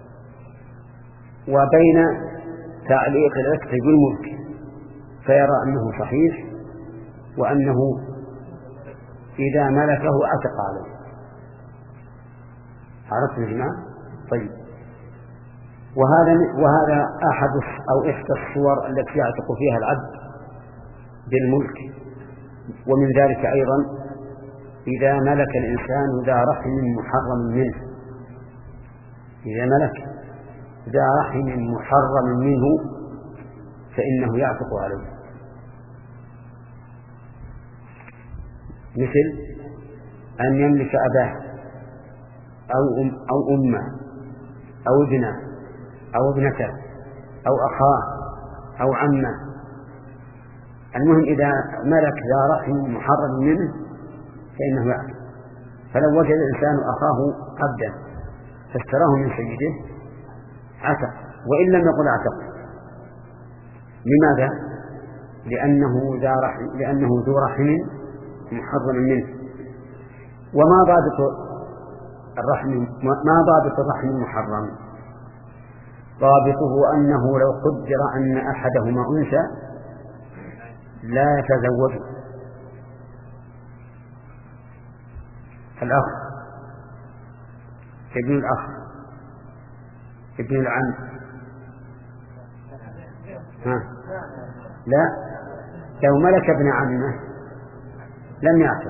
وبين تعليق العتق بالملك فيرى أنه صحيح، وأنه إذا ملكه عتق عليه. عرفتم يا جماعة؟ طيب، وهذا وهذا أحد أو إحدى الصور التي يعتق فيها العبد بالملك. ومن ذلك أيضا إذا ملك الإنسان ذا رحم محرم منه، إذا ملك ذا رحم محرم منه فإنه يعتق عليه، مثل أن يملك أباه أو أم أو أمه أو ابنه أو ابنته أو أخاه أو عمه. المهم إذا ملك ذا رحم محرم منه فإنه يعتق. فلو وجد الإنسان أخاه عبدا فاشتراه من سيده عتق، وإن لم يقل عتق. لماذا؟ لأنه ذا رحم لأنه ذو رحم محرم منه. وما ضابط الرحم ما ضابط الرحم المحرم؟ ضابطه أنه لو قدر أن أحدهما أنثى لا يتزوج. الأخ، ابن الأخ، ابن العم، ها لا، لو ملك ابن عمه لم يعتق،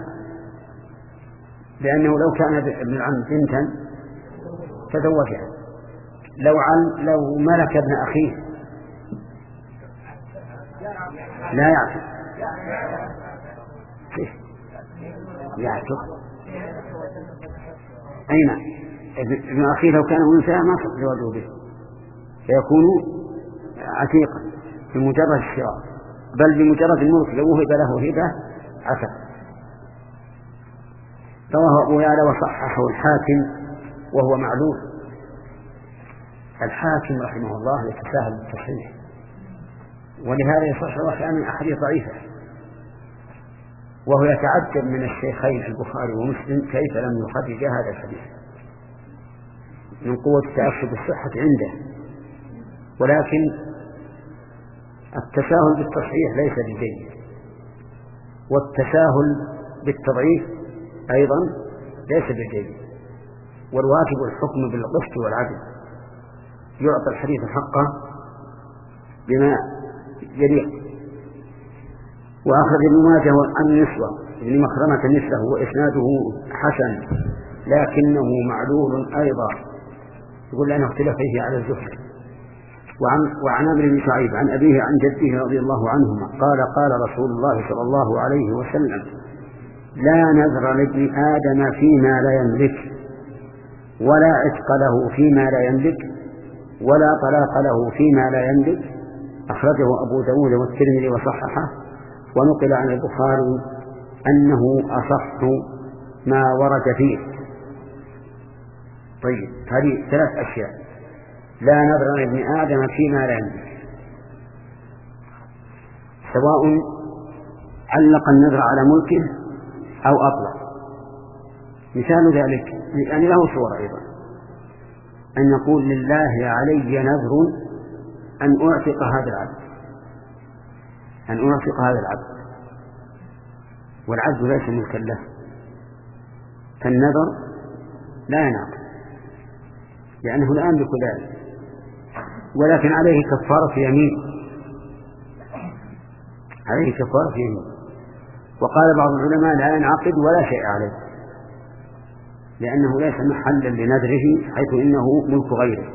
لأنه لو كان ابن العم بنتا تزوجها. لو عن لو ملك ابن أخيه لا يعتق. يعتق أين ابن أخيه لو كان أنثى ما صح زواجه به، فيكون عتيقا بمجرد الشراء، بل بمجرد الموت لو وهب له هبة عتق. رواه أبو يعلى وصححه الحاكم وهو معلول. الحاكم رحمه الله يتساهل بالتصحيح، ولهذا يصح أحيانا أحاديث ضعيفة، وهو يتعجب من الشيخين البخاري ومسلم كيف لم يخرج هذا الحديث من قوة تأكد الصحة عنده. ولكن التساهل بالتصحيح ليس بجيد، والتساهل بالتضعيف أيضا ليس بجيد. والواجب الحكم بالقسط والعدل، يعطى الحديث حقه بما يليق. وأخرج ابن ماجه عن النسوة ابن مخرمة مثله وإسناده حسن لكنه معلول أيضا، يقول لأنه اختلف فيه على الزهري. وعن, وعن عمرو بن شعيب عن أبيه عن جده رضي الله عنهما قال قال رسول الله صلى الله عليه وسلم: لا نذر لابن آدم فيما لا يملك، ولا عتق له فيما لا يملك، ولا طلاق له فيما لا يملك، أخرجه أبو داود والترمذي وصححه، ونقل عن البخاري أنه أصح ما ورد فيه. طيب، هذه ثلاث أشياء: لا نذر لابن آدم فيما لا يملك، سواء علق النذر على ملكه أو أطلق. مثال ذلك يعني له صورة أيضا، أن يقول لله علي نذر أن أعتق هذا العبد أن أعتق هذا العبد والعبد ليس ملكا له، فالنذر لا ينعقد لأنه لا يملك ذلك، ولكن عليه كفارة يمين عليه كفارة يمين وقال بعض العلماء لا ينعقد ولا شيء عليه، لأنه ليس محلا لنذره حيث إنه ملك غيره.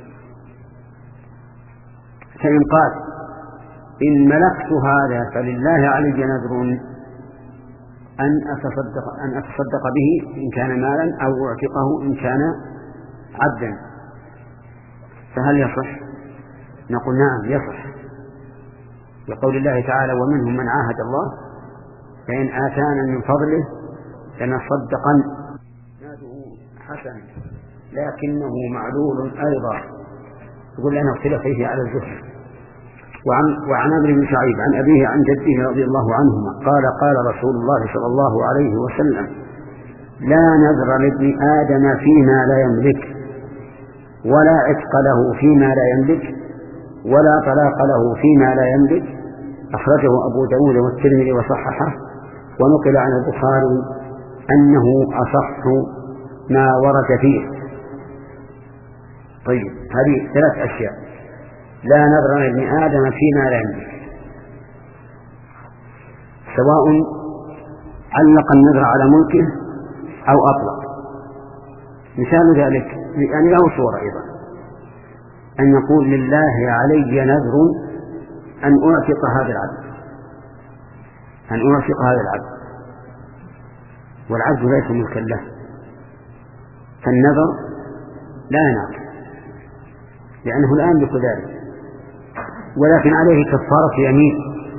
فإن قال إن ملكت هذا فلله علي نذر أن أتصدق, أن أتصدق به إن كان مالا أو أعتقه إن كان عبدا، فهل يصح؟ نقول نعم يصح، لقول الله تعالى ومنهم من عاهد الله فإن آتانا من فضله لنصدقن. حسن لكنه معلول أيضا، يقول لنا اختلف فيه على الزهد. وعن, وعن عمرو بن شعيب عن أبيه عن جده رضي الله عنهما قال قال رسول الله صلى الله عليه وسلم لا نذر لابن آدم فيما لا يملك، ولا عتق له فيما لا يملك، ولا طلاق له فيما لا يملك. أخرجه أبو داود والترمذي وصححه، ونقل عن البخاري أنه أصح ما ورد فيه. طيب، هذه ثلاث أشياء: لا نذر لابن آدم فيما لا يملك، سواء علق النذر على ملكه أو أطلق. مثال ذلك يعني له صورة أيضا، أن يقول لله علي نذر أن أعتق هذا العبد أن أعتق هذا العبد والعبد ليس ملكا له، فالنذر لا ينعقد لأنه لا يملك ذلك، ولكن عليه كفارة يمين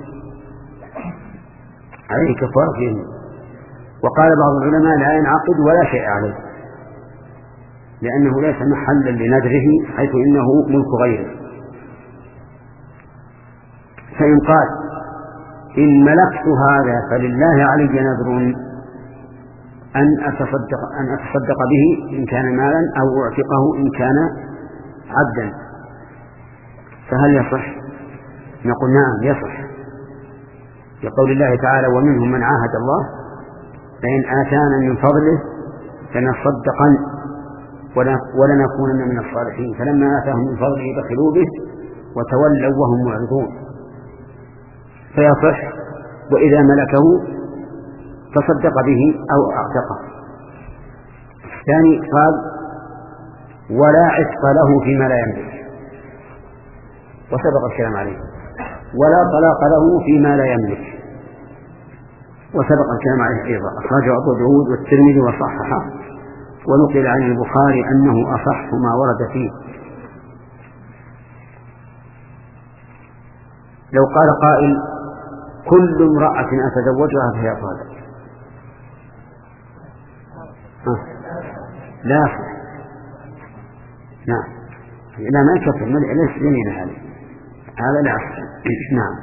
عليه كفارة يمين وقال بعض العلماء لا ينعقد ولا شيء عليه، لأنه ليس محلا لنذره حيث إنه ملك غيره. فإن قال إن ملكت هذا فلله علي نذر أن أتصدق, أن أتصدق به إن كان مالا أو أعتقه إن كان عبدا، فهل يصح؟ نقول نعم يصح، لقول الله تعالى ومنهم من عاهد الله فإن آتانا من فضله لنصدقن ولنكونن من الصالحين، فلما آتاهم من فضله بخلوا به وتولوا وهم معرضون، فيصح. وإذا ملكه تصدق به أو أعتقه. الثاني قال ولا عتق له فيما لا يملك، وسبق الكلام عليه، ولا طلاق له فيما لا يملك، وسبق الكلام عليه أيضا. أخرجه أبو داود والترمذي وصححه، ونقل عن البخاري أنه أصح ما ورد فيه. لو قال قائل كل امرأة أتزوجها فهي طالق، لا نعم لا ما يكفر، ليس يمين هذا هذا لا أصل. نعم.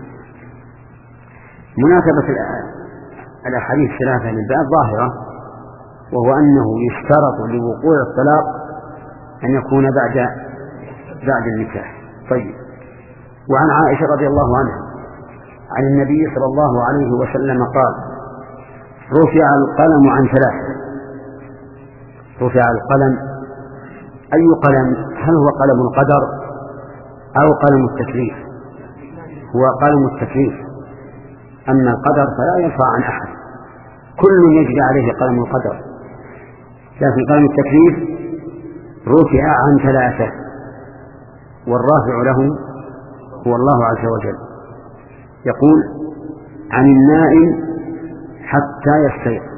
مناسبة الأحاديث الثلاثة للباب ظاهرة، وهو أنه يشترط لوقوع الطلاق أن يكون بعد بعد النكاح. طيب. وعن عائشة رضي الله عنها عن النبي صلى الله عليه وسلم قال رفع القلم عن ثلاث. رفع القلم، أي قلم؟ هل هو قلم القدر أو قلم التكليف؟ هو قلم التكليف، أما القدر فلا يرفع عن أحد، كل يجري عليه قلم القدر، لكن قلم التكليف رفع عن ثلاثة، والرافع له هو الله عز وجل. يقول عن النائم حتى يستيقظ،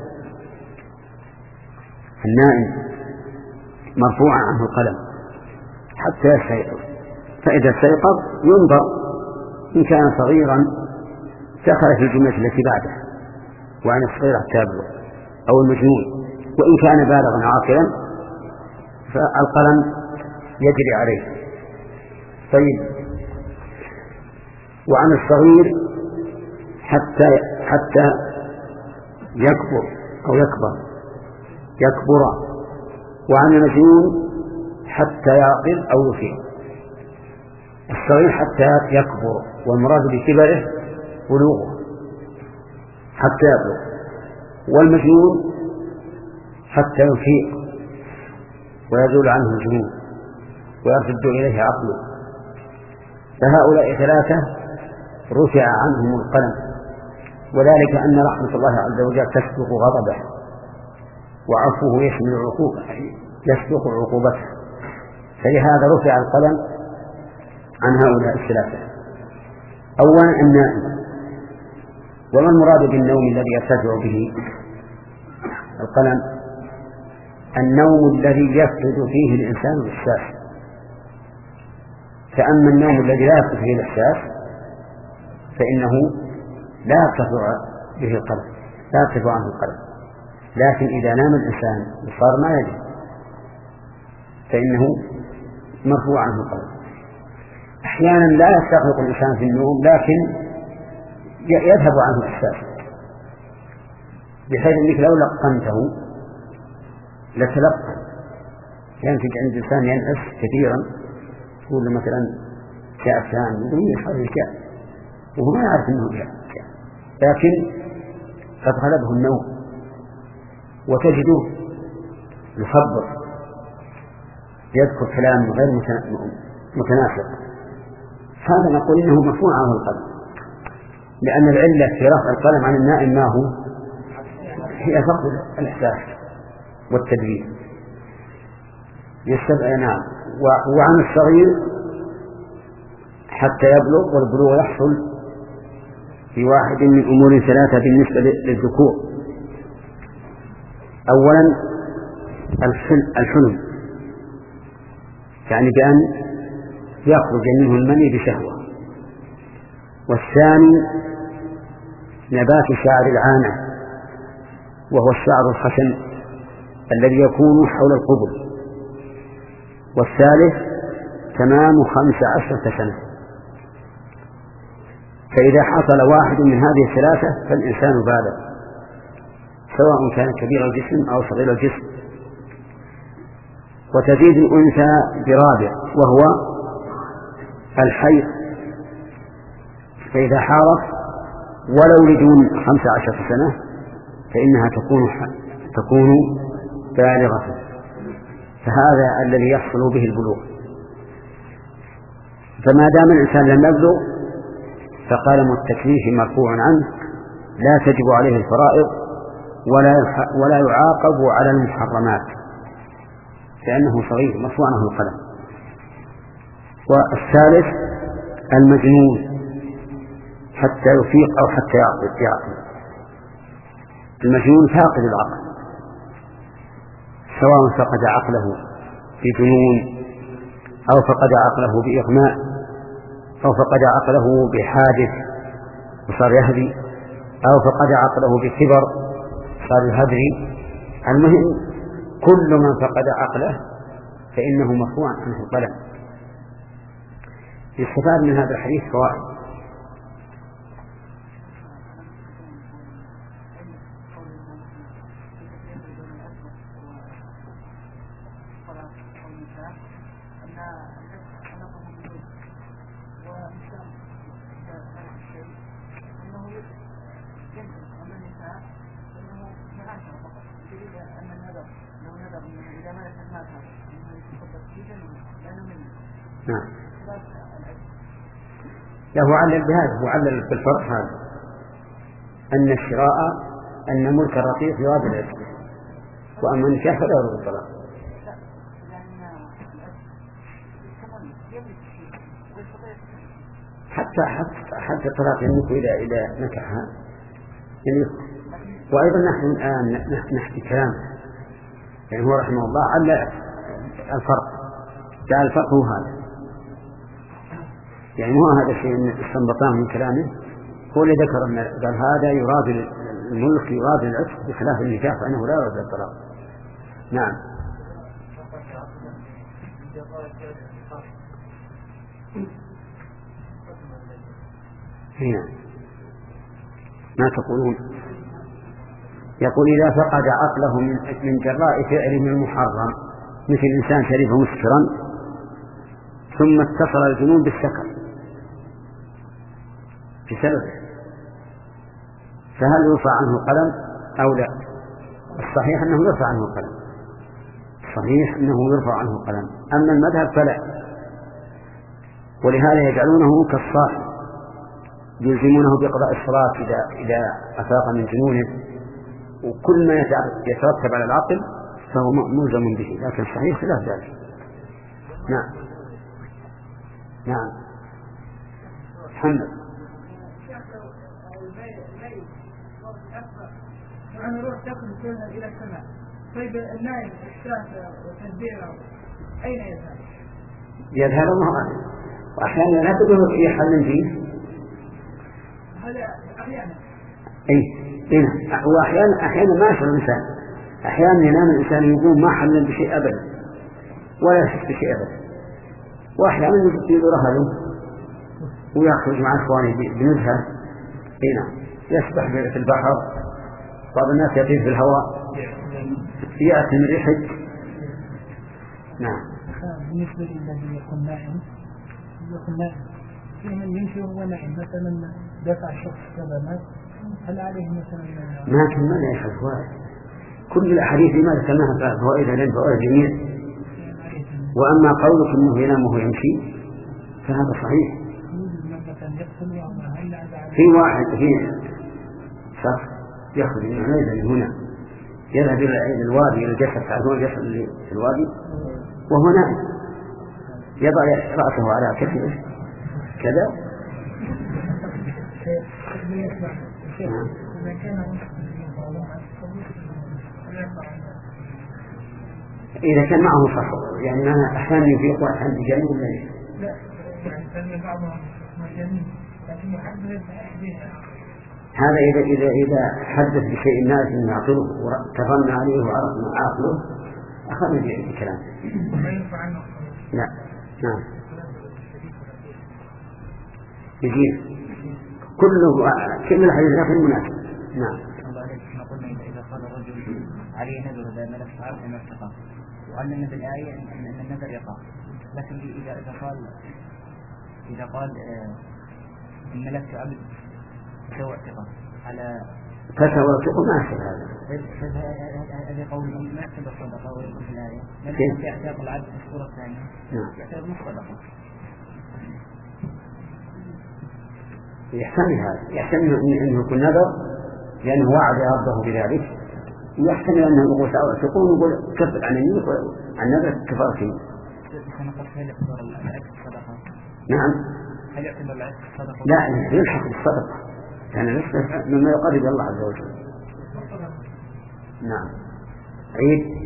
النائم مرفوع عنه القلم حتى يستيقظ، فإذا استيقظ ينظر إن كان صغيرا دخل في الجملة التي بعده، وعن الصغير حتى يبلغ، أو المجنون. وإن كان بالغا عاقلا فالقلم يجري عليه. طيب، وعن الصغير حتى حتى يكبر أو يكبر يكبر، وعن المجنون حتى يعقل أو يفيق. الصغير حتى يكبر، والمراد بكبره بلوغه حتى يبلغ، والمجنون حتى يفيق ويزول عنه الجنون ويرتد إليه عقله. فهؤلاء ثلاثة رفع عنهم القلم، وذلك أن رحمة الله عز وجل تسبق غضبه، وعفوه يشمل عقوبة يسبق عقوبته، فلهذا رفع القلم عن هؤلاء الثلاثة. أولا النائم. وما المراد بالنوم الذي يرتفع به القلم؟ النوم الذي يفقد فيه الإنسان الإحساس. فأما النوم الذي لا يفقد فيه الإحساس فإنه لا يرتفع به القلم، لا يرتفع عنه القلم. لكن إذا نام الإنسان وصار ما يجب فإنه مرفوع عنه القلم. أحيانا لا يستغرق الإنسان في النوم لكن يذهب عنه الإحساس، بحيث أنك لو لقنته لتلقن. كان في عند الإنسان ينعس كثيرا، تقول له مثلا جاء فلان يقول لي جاء وهو ما يعرف أنه جاء، لكن قد غلبه النوم وتجده يخبر يذكر كلام غير متناسق. هذا نقول إنه مرفوع عنه القلم، لأن العلة في رفع القلم عن النائم ما هو؟ هي فقد الإحساس والتدبير. يستبع نعم. وعن الصغير حتى يبلغ، والبلوغ يحصل في واحد من أمور ثلاثة بالنسبة للذكور. أولا الحلم، يعني بأن يخرج منه المني بشهوة. والثاني نبات شعر العانة، وهو الشعر الخشن الذي يكون حول القبل. والثالث تمام خمس عشرة سنة. فإذا حصل واحد من هذه الثلاثة فالإنسان بالغ، سواء كان كبير الجسم أو صغير الجسم. وتزيد الأنثى برابع وهو الحيض، فإذا حارت ولو لدون خمس عشرة سنة فإنها تكون تكون بالغة. فهذا الذي يحصل به البلوغ. فما دام الإنسان لم يبلغ فقلم التكليف مرفوع عنه، لا تجب عليه الفرائض ولا ولا يعاقب على المحرمات لأنه صغير مرفوع عنه القلم. والثالث المجنون حتى يفيق أو حتى يعقل. المجنون فاقد العقل، سواء فقد عقله بجنون أو فقد عقله بإغماء أو فقد عقله بحادث وصار يهدي أو فقد عقله بكبر صار يهدري. المهم كل من فقد عقله فإنه مرفوع عنه القلم. يستفاد من هذا الحديث فوائد. نعم. له علل بهذا، هو علل بالفرق هذا أن الشراء أن ملك الرقيق يواد العتق، وأما النكاح فلا يرد الطلاق. حتى حتى حتى الطلاق يملك إذا إذا نكحها يملك. وأيضا نحن الآن نحكي كلام يعني هو رحمه الله على الفرق، جاء الفرق هو هذا. يعني مو هذا الشيء استنبطناه من كلامه، هو اللي ذكر أن قال هذا يراد الملك يراد العتق بخلاف النكاح فإنه لا يراد الطلاق. نعم. هنا ما تقولون؟ يقول إذا فقد عقله من جراء فعله المحرم، مثل إنسان شرب مسكرا ثم اتصل الجنون بالسكر بسببه، فهل يرفع عنه قلم أو لا؟ الصحيح أنه يرفع عنه قلم، الصحيح أنه يرفع عنه قلم، أما المذهب فلا، ولهذا يجعلونه كالصاحب، يلزمونه بقضاء الصلاة إذا إذا أفاق من جنونه، وكل ما يترتب على العقل فهو ملزم به، لكن صحيح خلاف ذلك. نعم. نعم. محمد. أنا روح تأخذ كلها إلى السماء، طيب النائم الشاة وتنبيره أين يذهب؟ يذهب الله، وأحيانا لا تقول يحلم فيه. هذا أحيانا. أي إيه، وأحيانا أحيانا ما يشعر الإنسان، أحيانا ينام الإنسان يقوم ما حلم بشيء أبدا ولا يحس بشيء أبدا، وأحيانا يصير رهله ويخرج مع إخوانه بنزهة، هنا يسبح في البحر، بعض الناس يطير في الهواء يأتي من ريحه. نعم. بالنسبة للذي يكون نائم، يكون نائم في من يمشي وهو نائم، مثلا دفع شخص كذا مات، هل عليه مثلا ما كان لا يحل فوائد؟ كل الأحاديث ما ذكرناها فوائد لأن فوائد جميع، وأما قولك أنه ينام وهو يمشي فهذا صحيح. في واحد في شخص يخرج من عنيزة من هنا يذهب إلى الوادي، إلى الجسد، تعرفون الجسد اللي في الوادي، وهو نائم يضع رأسه على كتفه كذا. إذا كان معه صحو، يعني أنا أحيانا يفيق وأحيانا يجنب ولا إيه؟ لا، يعني بعضهم مجانين لكن يحدث هذا إذا إذا إذا حدث بشيء الناس من يعقله وكفرنا عليه وعرفنا عقله أخذنا بكلام. لا. نعم. يجيب كله كل الحديث لكن مناسب. نعم. احنا قلنا إذا قال الرجل عليه نذر إذا ملك فعل أن يرتقى، وأن النذر الآية أن النذر يقع، لكن إذا إذا قال إذا قال إن ملك عبد سوى اعتقاد على فسوى اعتقاد ما أحسن هذا. هذا قول ما يحسب الصدقة ويقول في الآية لكن في اعتقاد العبد في الصورة الثانية يعتقد مش صدقة. يحتمل هذا، يحتمل أنه يكون نذر لأنه وعد ربه بذلك، ويحتمل أنه يقول سوى اعتقاد ويقول كفر عن النية عن نذر كفارة فيه. هل يعتبر العتق صدقة؟ نعم. هل يعتبر العتق صدقة؟ لا، يلحق بالصدقة، كان نسبة مما يقرب الله عز وجل. نعم. عيد.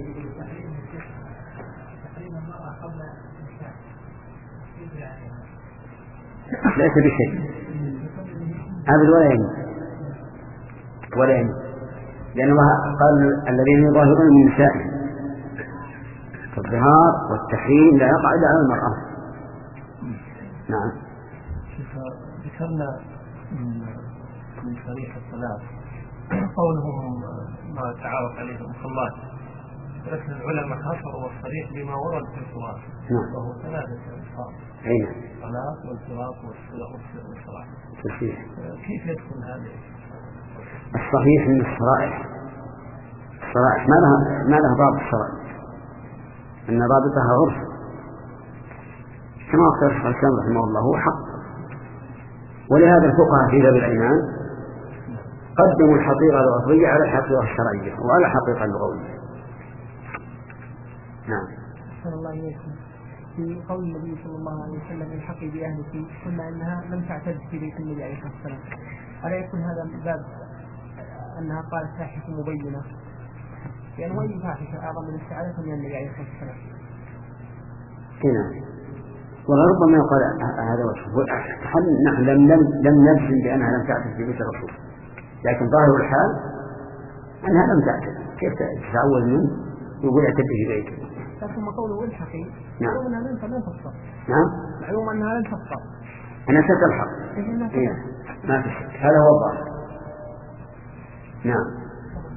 ليس بشيء هذا ولا يمين ولا يمين، لأن الله قال الذين يظاهرون من نسائهم، فالظهار والتحريم لا يقع إلا على المرأة. نعم. ذكرنا من صريح الصلاة قولهم ما تعارف عليه المصلات، لكن العلماء حصروا الصريح بما ورد في القرآن وهو ثلاثة ألفاظ: الصلاة والفراق والصلاة. كيف يدخل هذا؟ الصحيح من الصرائح، الصرائح ما لها ما لها ضابط الشرع، أن ضابطها عرف كما اختار الشيخ الإسلام رحمه الله، هو حق. ولهذا الفقهاء في باب الأيمان قدموا الحقيقة اللغوية على الحقيقة الشرعية وعلى الحقيقة اللغوية. نعم. صلى الله عليه وسلم في قول النبي صلى الله عليه وسلم الحقي بأهلك، قلنا أنها لم تعتد في بيت النبي عليه الصلاة والسلام، ألا يكون هذا من باب أنها قالت فاحشة مبينة؟ لأن وين فاحشة أعظم من السعادة من النبي عليه الصلاة والسلام؟ نعم. ولربما يقال هذا وجه نحن لم لم لم نجزم بأنها لم تعتد في بيت الرسول، لكن ظاهر الحال أنها لم تعتد. كيف تتعوذ منه ويقول اعتد في بيته؟ لكن قوله الحقي نعم أنها لن تفصل. نعم معلوم أنها لن تفصل. أنا ستلحق. إيه ما في شك، هذا هو الظاهر. نعم.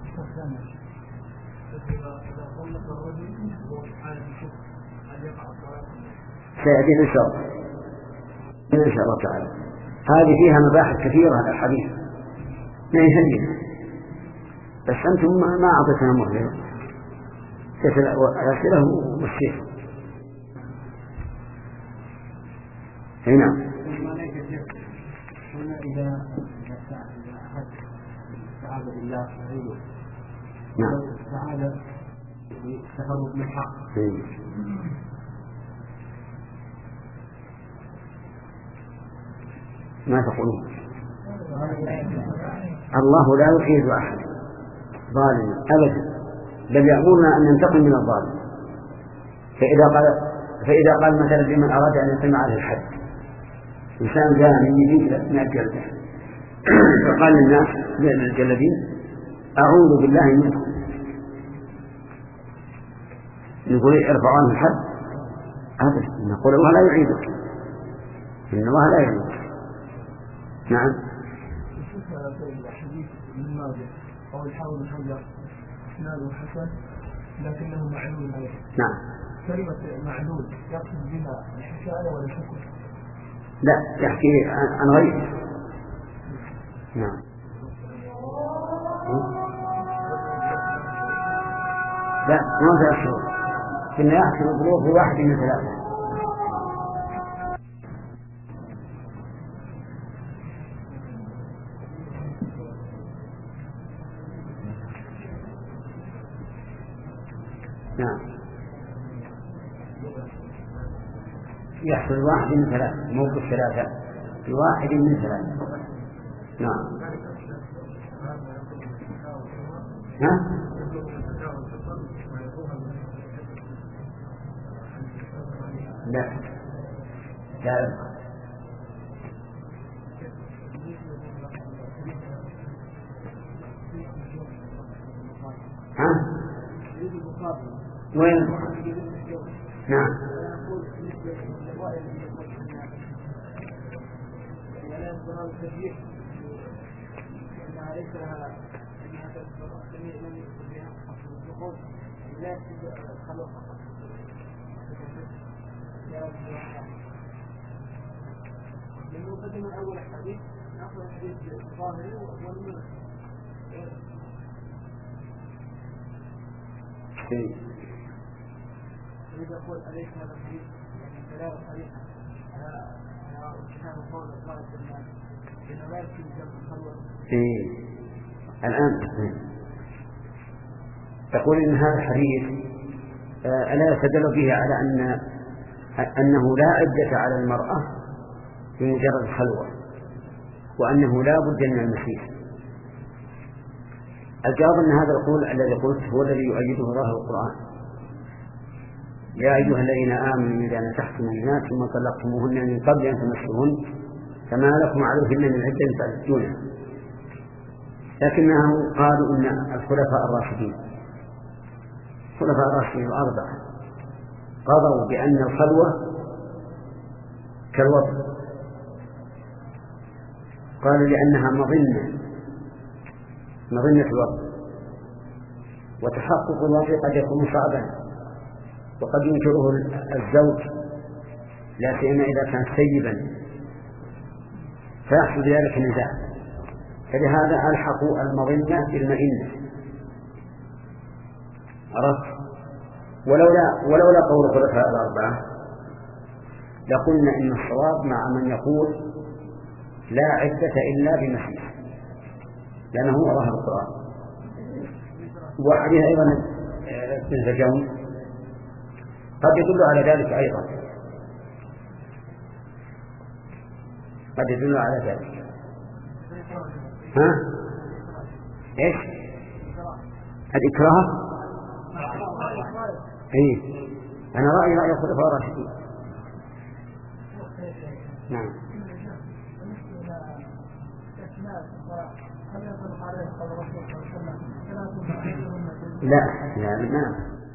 سيأتي إن شاء الله إن شاء الله تعالى. هذه فيها مباحث كثيرة هذا الحديث ما يهمنا، بس أنتم ما أعطيتنا مهلة الأسئلة والشيخ. هنا إذا أحد استعاذ بالله يعيده نعم استعاذ بالتهرب من الحق ما تقولون؟ الله لا يحيد أحد ظالم أبدا، بل يأمرنا أن ننتقم من الظالم. فإذا قال فإذا قال مثلا لمن أراد أن يقيم عليه الحد إنسان زاني يجيب مئة جلدة، فقال للناس للجلدين أعوذ بالله منكم، نقول ارفعوا عنه الحد؟ أبدا، نقول الله لا يعيدك، إن الله لا يعيدك. نعم. الحديث من ماجه أو الحاول الحجر إسناده حسن لكنه معلول عليه. نعم. كلمة معلول يقصد بها الحكاية ولا الحكم؟ لا، يحكي عن غيره. نعم. لا ما في أشهر، كنا يحكي الظروف بواحد من ثلاثة. نعم. يحصل واحد من ثلاثة، موقف ثلاثة في واحد من ثلاثة. نعم. ها؟ لا لا ها؟ وين؟ نعم. المقدم الأول الحديث نأخذ الحديث الظاهري والمنى. إذا قلت أليس هذا الحديث يعني دلالة صريحة على على كتاب قول الله جل وعلا لا يمكن جمع الخلوة. إيه الآن تقول إن هذا الحديث ألا يستدل به على أن أنه لا عدة على المرأة بمجرد الخلوة، وأنه لا بد من المسيح. الجواب أن هذا القول الذي قلت هو الذي يؤيده ظاهر القرآن: يا أيها الذين آمنوا إذا نكحتم المؤمنات ثم طلقتموهن من قبل أن تمسوهن فما لكم عليهن من عدة تعتدونها. لكنهم قالوا إن الخلفاء الراشدين الخلفاء الراشدين الأربعة قضوا بأن الخلوة كالوطن، قالوا لأنها مظنة مظنة الوطن، وتحقق الوطن قد يكون صعبا وقد ينكره الزوج لا سيما إذا كان سيبا فيحصل ذلك النزاع، فلهذا ألحقوا المظنة بالمئنة. عرفت؟ ولولا ولولا قول الخلفاء الأربعة لقلنا إن الصواب مع من يقول لا عدة إلا بمسيح، لأنه هو ظاهر القرآن. وحديث أيضا ابن زجون قد يدل على ذلك أيضا، قد يدل على ذلك. ها؟ إيش؟ الإكراه؟ إيه، أنا رأيي رأي الخلفاء الراشدين. نعم. لا لا نعم.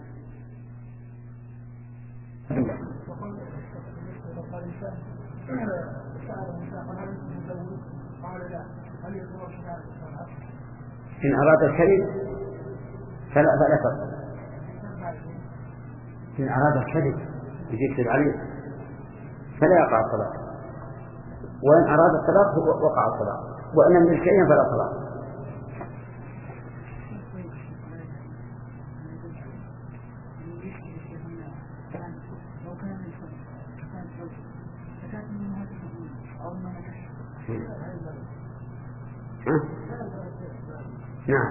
إن أراد الكذب فلا فلا تقل. إن أراد الكذب يكذب عليه فلا يقع الطلاق، وإن أراد الطلاق وقع الطلاق، وإن من شيء فلا طلاق. نعم.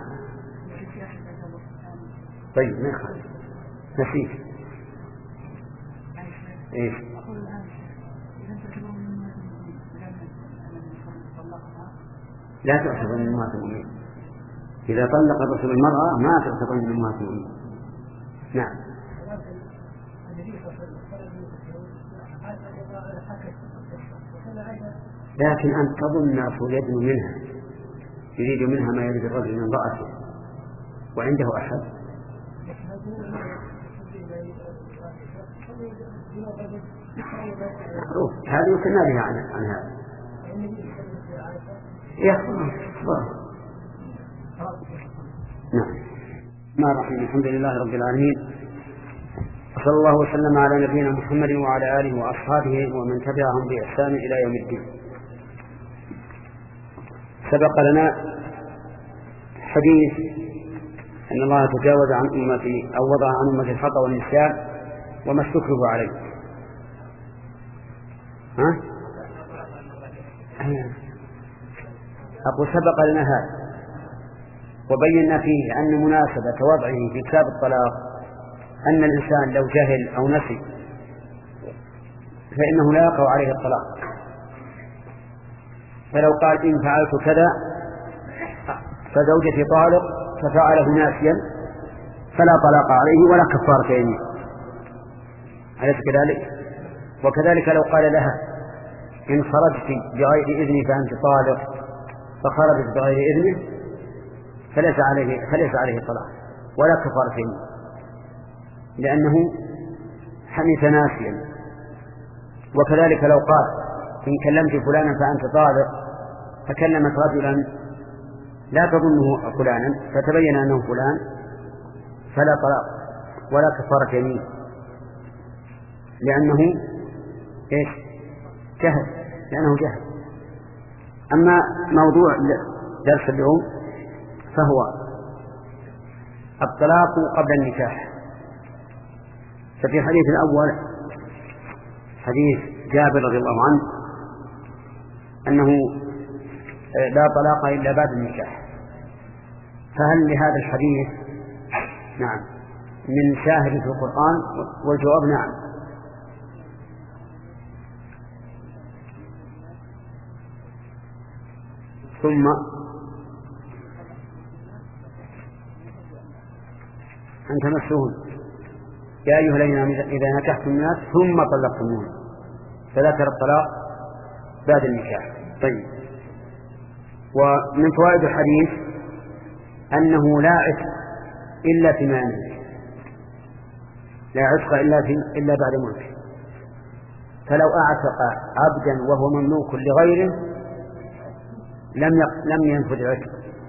طيب ما يخالف. نسيت. إيش؟ لا تعتبر من أمهات المؤمنين. إذا طلق الرسول المرأة ما تعتبر من أمهات المؤمنين. نعم. لكن أن تظن الرسول يدنو منها، يريد منها ما يريد الرجل من امرأته وعنده أحد. معروف هذا يمكن نهي عن عن هذا. نعم. ما الرحمن الحمد لله رب العالمين، وصلى الله وسلم على نبينا محمد وعلى آله وأصحابه ومن تبعهم بإحسان إلى يوم الدين. سبق لنا حديث أن الله تجاوز عن أمتي أو وضع عن أمتي الخطأ والنسيان وما استكرهوا عليه. ها؟ أقول سبق لنا هذا وبينا فيه أن مناسبة وضعه في كتاب الطلاق أن الإنسان لو جهل أو نسي فإنه لا يقع عليه الطلاق، فلو قال إن فعلت كذا فزوجتي طالق ففعله ناسيا فلا طلاق عليه ولا كفارة يمين، أليس كذلك؟ وكذلك لو قال لها إن خرجت بغير إذني فأنت طالق فخرجت بغير إذنه فليس عليه فليس عليه طلاق ولا كفارة يمين، لأنه حنث ناسيا. وكذلك لو قال إن كلمت فلانا فأنت طالق فكلمت رجلا لا تظنه فلانا فتبين أنه فلان فلا طلاق ولا كفارة يمين، لأنه إيش؟ جهل، لأنه جهل. أما موضوع درس اليوم فهو الطلاق قبل النكاح. ففي الحديث الأول حديث جابر رضي الله عنه أنه لا طلاق إلا بعد النكاح، فهل لهذا الحديث نعم من شاهد في القرآن؟ والجواب نعم. ثم أن تمسوهن يا أيها الذين آمنوا إذا نكحتم الناس ثم طلقتموهن، فذكر الطلاق بعد النكاح. طيب، ومن فوائد الحديث أنه لا عتق إلا في مال، لا عتق إلا في إلا بعد ملك. فلو أعتق عبدا وهو مملوك لغيره لم لم ينفذ العتق،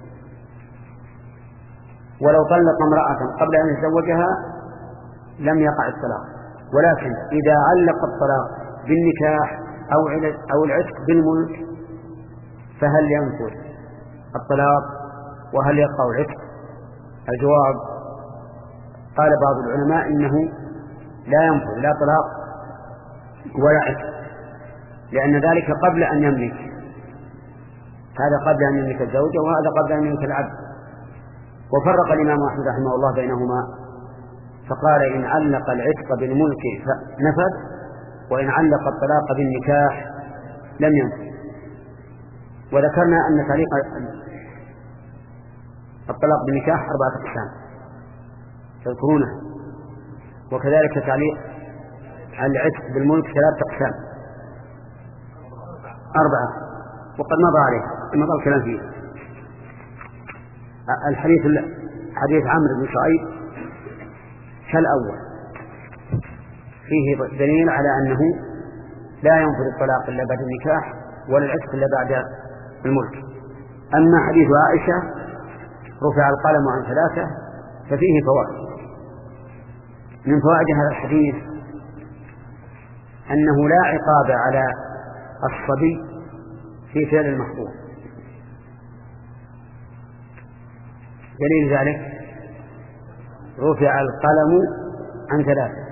ولو طلق امرأة قبل أن يتزوجها لم يقع الطلاق. ولكن إذا علق الطلاق بالنكاح أو أو العتق بالملك فهل ينفذ الطلاق وهل يقع العتق؟ الجواب قال بعض العلماء إنه لا ينفذ لا طلاق ولا عتق، لأن ذلك قبل أن يملك، هذا قبل أن يملك الزوجة وهذا قبل أن يملك العبد. وفرق الإمام أحمد رحمه الله بينهما فقال إن علق العتق بالملك فنفذ، وإن علق الطلاق بالنكاح لم ينفذ. وذكرنا أن تعليق الطلاق بالنكاح أربعة أقسام تذكرونها، وكذلك تعليق العتق بالملك ثلاثة أقسام. أربعة وقد مضى عليه مضى الكلام فيه. الحديث حديث عمرو بن شعيب كالأول فيه دليل على أنه لا ينفذ الطلاق إلا بعد النكاح ولا العتق إلا بعد الملك. أما حديث عائشة رفع القلم عن ثلاثة ففيه فوائد. من فوائد هذا الحديث أنه لا عقاب على الصبي في فعل المحظور. دليل ذلك رفع القلم عن ثلاثة.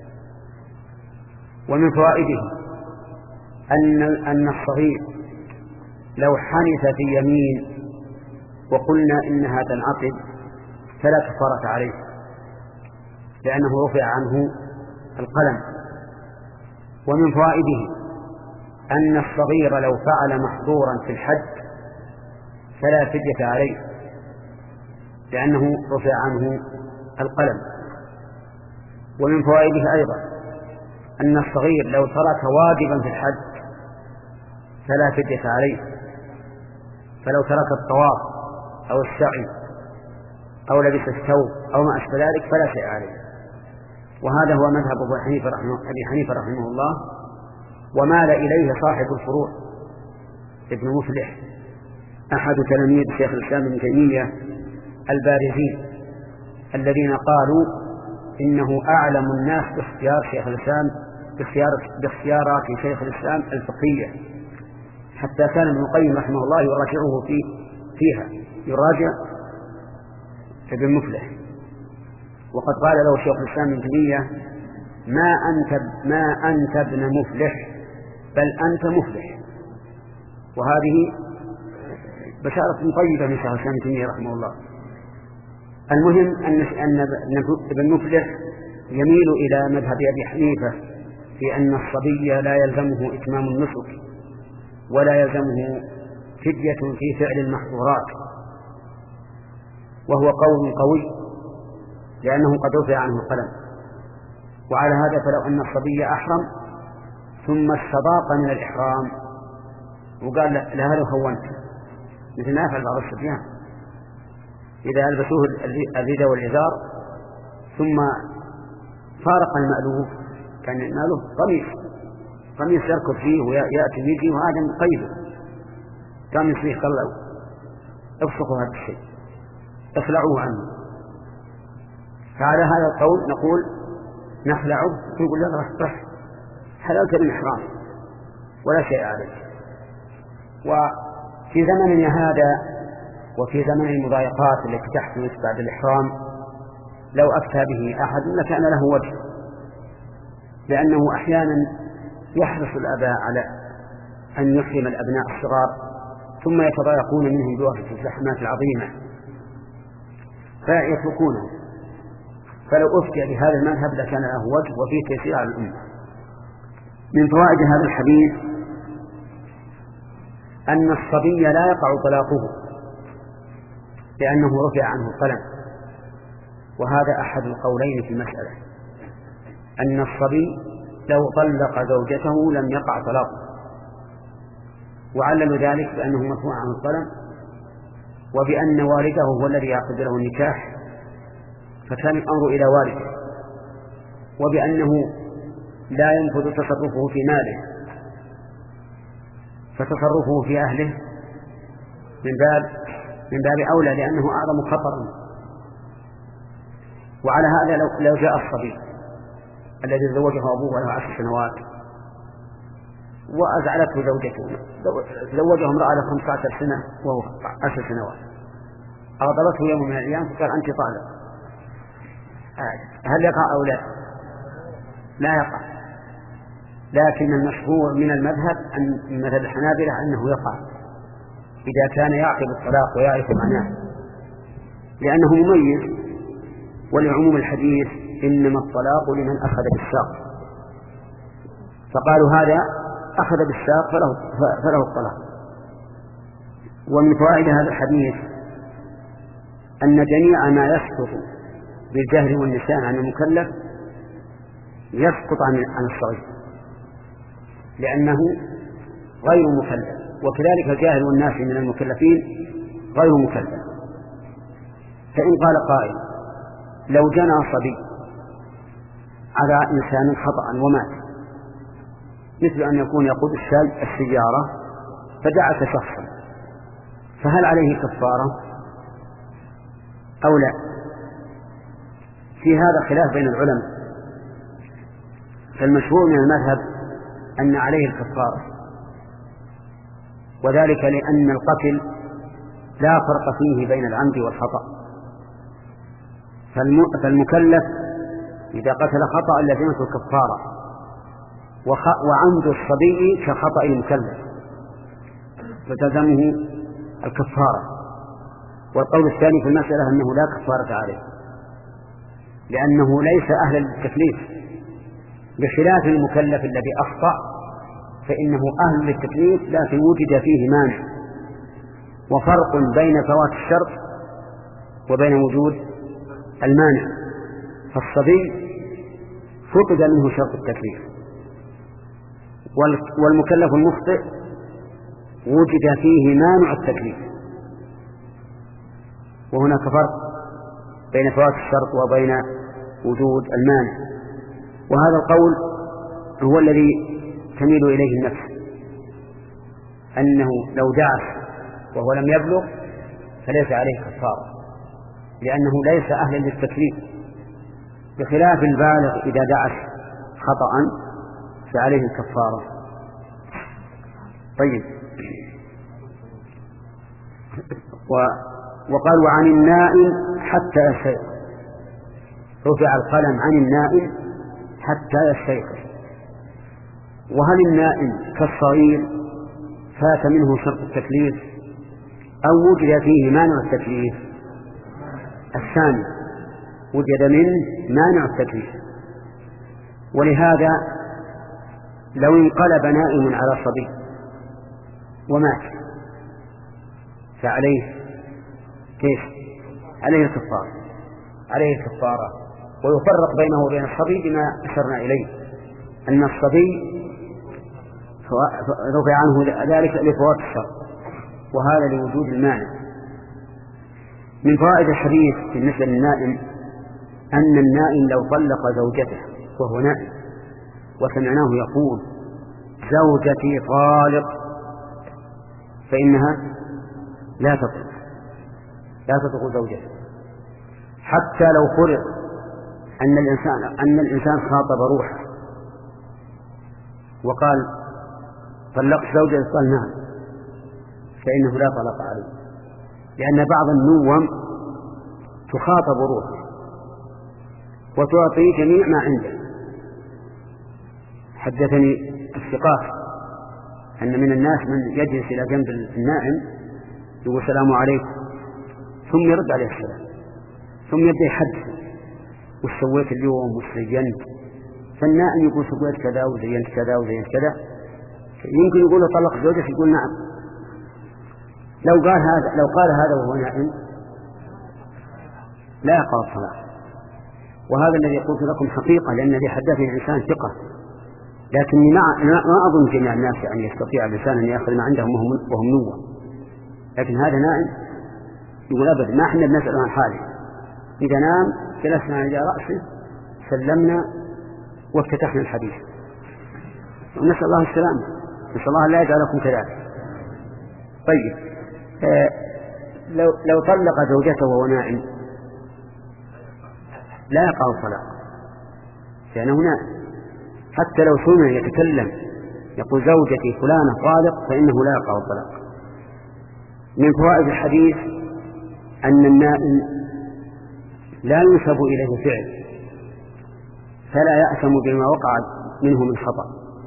ومن فوائده أن أن الصغير لو حنث في يمين وقلنا إنها تنعقد فلا كفارة عليه لأنه رفع عنه القلم. ومن فوائده أن الصغير لو فعل محظورا في الحج فلا فدية عليه لأنه رفع عنه القلم. ومن فوائده أيضا أن الصغير لو ترك واجبا في الحج فلا فدية عليه، فلو ترك الطواف أو السعي أو لبس الثوب أو ما أشبه ذلك فلا شيء عليه. وهذا هو مذهب أبي حنيفة رحمه, أبي حنيفة رحمه الله، ومال إليه صاحب الفروع ابن مفلح أحد تلاميذ شيخ الإسلام ابن تيمية البارزين الذين قالوا إنه أعلم الناس باختيار شيخ الإسلام باختيارات شيخ الإسلام الفقهية، حتى كان ابن القيم رحمه الله يراجعه في فيها يراجع ابن مفلح. وقد قال له شيخ الإسلام ابن تيمية ما أنت ما أنت ابن مفلح بل أنت مفلح. وهذه بشارة طيبة من شيخ الإسلام ابن تيمية رحمه الله. المهم أن أن ابن مفلح يميل إلى مذهب أبي حنيفة في أن الصبي لا يلزمه إتمام النسك ولا يلزمه فدية في فعل المحظورات، وهو قول قوي لأنه قد رفع عنه القلم. وعلى هذا فلو أن الصبي أحرم ثم استضاق من الإحرام وقال لا هل هونت مثل ما يفعل بعض الصبيان إذا ألبسوه الرداء والإزار ثم فارق المألوف كان المألوف قميص قميص يركض فيه ويأتي ويجي وهذا مقيد كان يصيح قال له افسقوا هذا الشيء اخلعوه عنه. فعلى هذا القول نقول نخلعه يقول له رح رح حللت الإحرام ولا شيء عليك. وفي زمننا هذا وفي زمن المضايقات التي تحدث بعد الإحرام لو أفتى به أحد لكان له وجه، لأنه أحيانا يحرص الآباء على أن يحرم الأبناء الصغار ثم يتضايقون منهم بوقت الزحمات العظيمة فيتركونه. فلو أفتي بهذا المذهب لكان له وجه وفيه تيسير على الأمة. من فوائد هذا الحديث أن الصبي لا يقع طلاقه لأنه رفع عنه القلم، وهذا أحد القولين في المسألة أن الصبي لو طلق زوجته لم يقع طلاقه، وعلل ذلك بأنه مرفوع عنه القلم وبأن والده هو الذي يعقد له النكاح فكان الأمر إلى والده، وبأنه لا ينفذ تصرفه في ماله فتصرفه في أهله من باب من باب أولى لأنه أعظم خطرا. وعلى هذا لو, لو جاء الصبي الذي زوجه أبوه له عشر سنوات وأزعلته زوجته زوجه امرأة له خمسة عشر سنة وهو عشر سنوات أغضبته يوم من الأيام فقال أنت طالق، هل يقع أو لا؟ لا يقع. لكن المشهور من المذهب أن مذهب الحنابلة أنه يقع إذا كان يعقل الطلاق ويعرف معناه لأنه مميز، ولعموم الحديث إنما الطلاق لمن أخذ بالساق، فقالوا هذا أخذ بالساق فله, فله الطلاق. ومن فوائد هذا الحديث أن جميع ما يسقط بالجهل والنسيان عن المكلف يسقط عن الصغير، لأنه غير مكلف، وكذلك الجاهل والناس من المكلفين غير مكلف. فإن قال قائل لو جنى صبي على إنسان خطأ ومات، مثل أن يكون يقود السيارة فدعس شخصا، فهل عليه كفارة أو لا؟ في هذا خلاف بين العلماء، فالمشهور من المذهب أن عليه الكفارة، وذلك لأن القتل لا فرق فيه بين العمد والخطأ، فالمكلف إذا قتل خطأ لزمته الكفارة، وعمد الصبي كخطأ المكلف فتلزمه الكفارة. والقول الثاني في المسألة أنه لا كفارة عليه لأنه ليس أهلا للتكليف، بخلاف المكلف الذي أخطأ فإنه أهل للتكليف لكن وجد فيه مانع، وفرق بين فوات الشرط وبين وجود المانع. فالصبي فقد منه شرط التكليف، والمكلف المخطئ وجد فيه مانع التكليف، وهناك فرق بين فوات الشرط وبين وجود المانع. وهذا القول هو الذي تميل إليه النفس، أنه لو دعس وهو لم يبلغ فليس عليه كفارة لأنه ليس أهلا للتكليف، بخلاف البالغ إذا دعس خطأ فعليه الكفارة. طيب، وقال وعن النائم حتى يستيقظ، رفع القلم عن النائم حتى يستيقظ. وهل النائم كالصغير فات منه شرط التكليف أو وجد فيه مانع التكليف؟ الثاني، وجد منه مانع التكليف. ولهذا لو انقلب نائم على صبي ومات فعليه كيف؟ عليه الكفارة، عليه الكفارة. ويفرق بينه وبين الصبي بما أشرنا إليه، أن الصبي رفع عنه ذلك لفوات الشرط، وهذا لوجود المانع. من فوائد الحديث بالنسبة للنائم أن النائم لو طلق زوجته وهو نائم وسمعناه يقول زوجتي طالق فإنها لا تطلق لا تطلق زوجته، حتى لو فرض أن الإنسان أن الإنسان خاطب روحه وقال طلقت زوجتي قال نعم فإنه لا طلق عليه، لأن بعض النوم تخاطب روحه وتعطي جميع ما عنده. حدثني الثقات أن من الناس من يجلس إلى جنب النائم يقول السلام عليكم ثم يرد عليه السلام ثم يبدأ يحدث وش سويت اليوم وش زينت، فالنائم يقول سويت كذا وزينت كذا وزينت كذا، يمكن يقول له طلق زوجته يقول نعم. لو قال هذا لو قال هذا وهو نائم لا يقع الصلاة. وهذا الذي قلت لكم حقيقة، لأن الذي حدثني إنسان ثقة، لكني ما أظن جميع الناس أن يستطيع الإنسان أن يأخذ ما عندهم وهم نوة، لكن هذا نائم يقول أبدا ما احنا بنسأل عن حاله، إذا نام جلسنا على رأسه سلمنا وافتتحنا الحديث، ونسأل الله السلامة، نسأل الله لا يجعلكم كذلك. طيب، آه لو, لو طلق زوجته وهو نائم لا يقع الطلاق لأنه نائم، حتى لو سمع يتكلم يقول زوجتي فلانة طالق فإنه لا يقع الطلاق. من فوائد الحديث أن النائم لا ينسب إليه فعل فلا يأثم بما وقع منه من خطأ،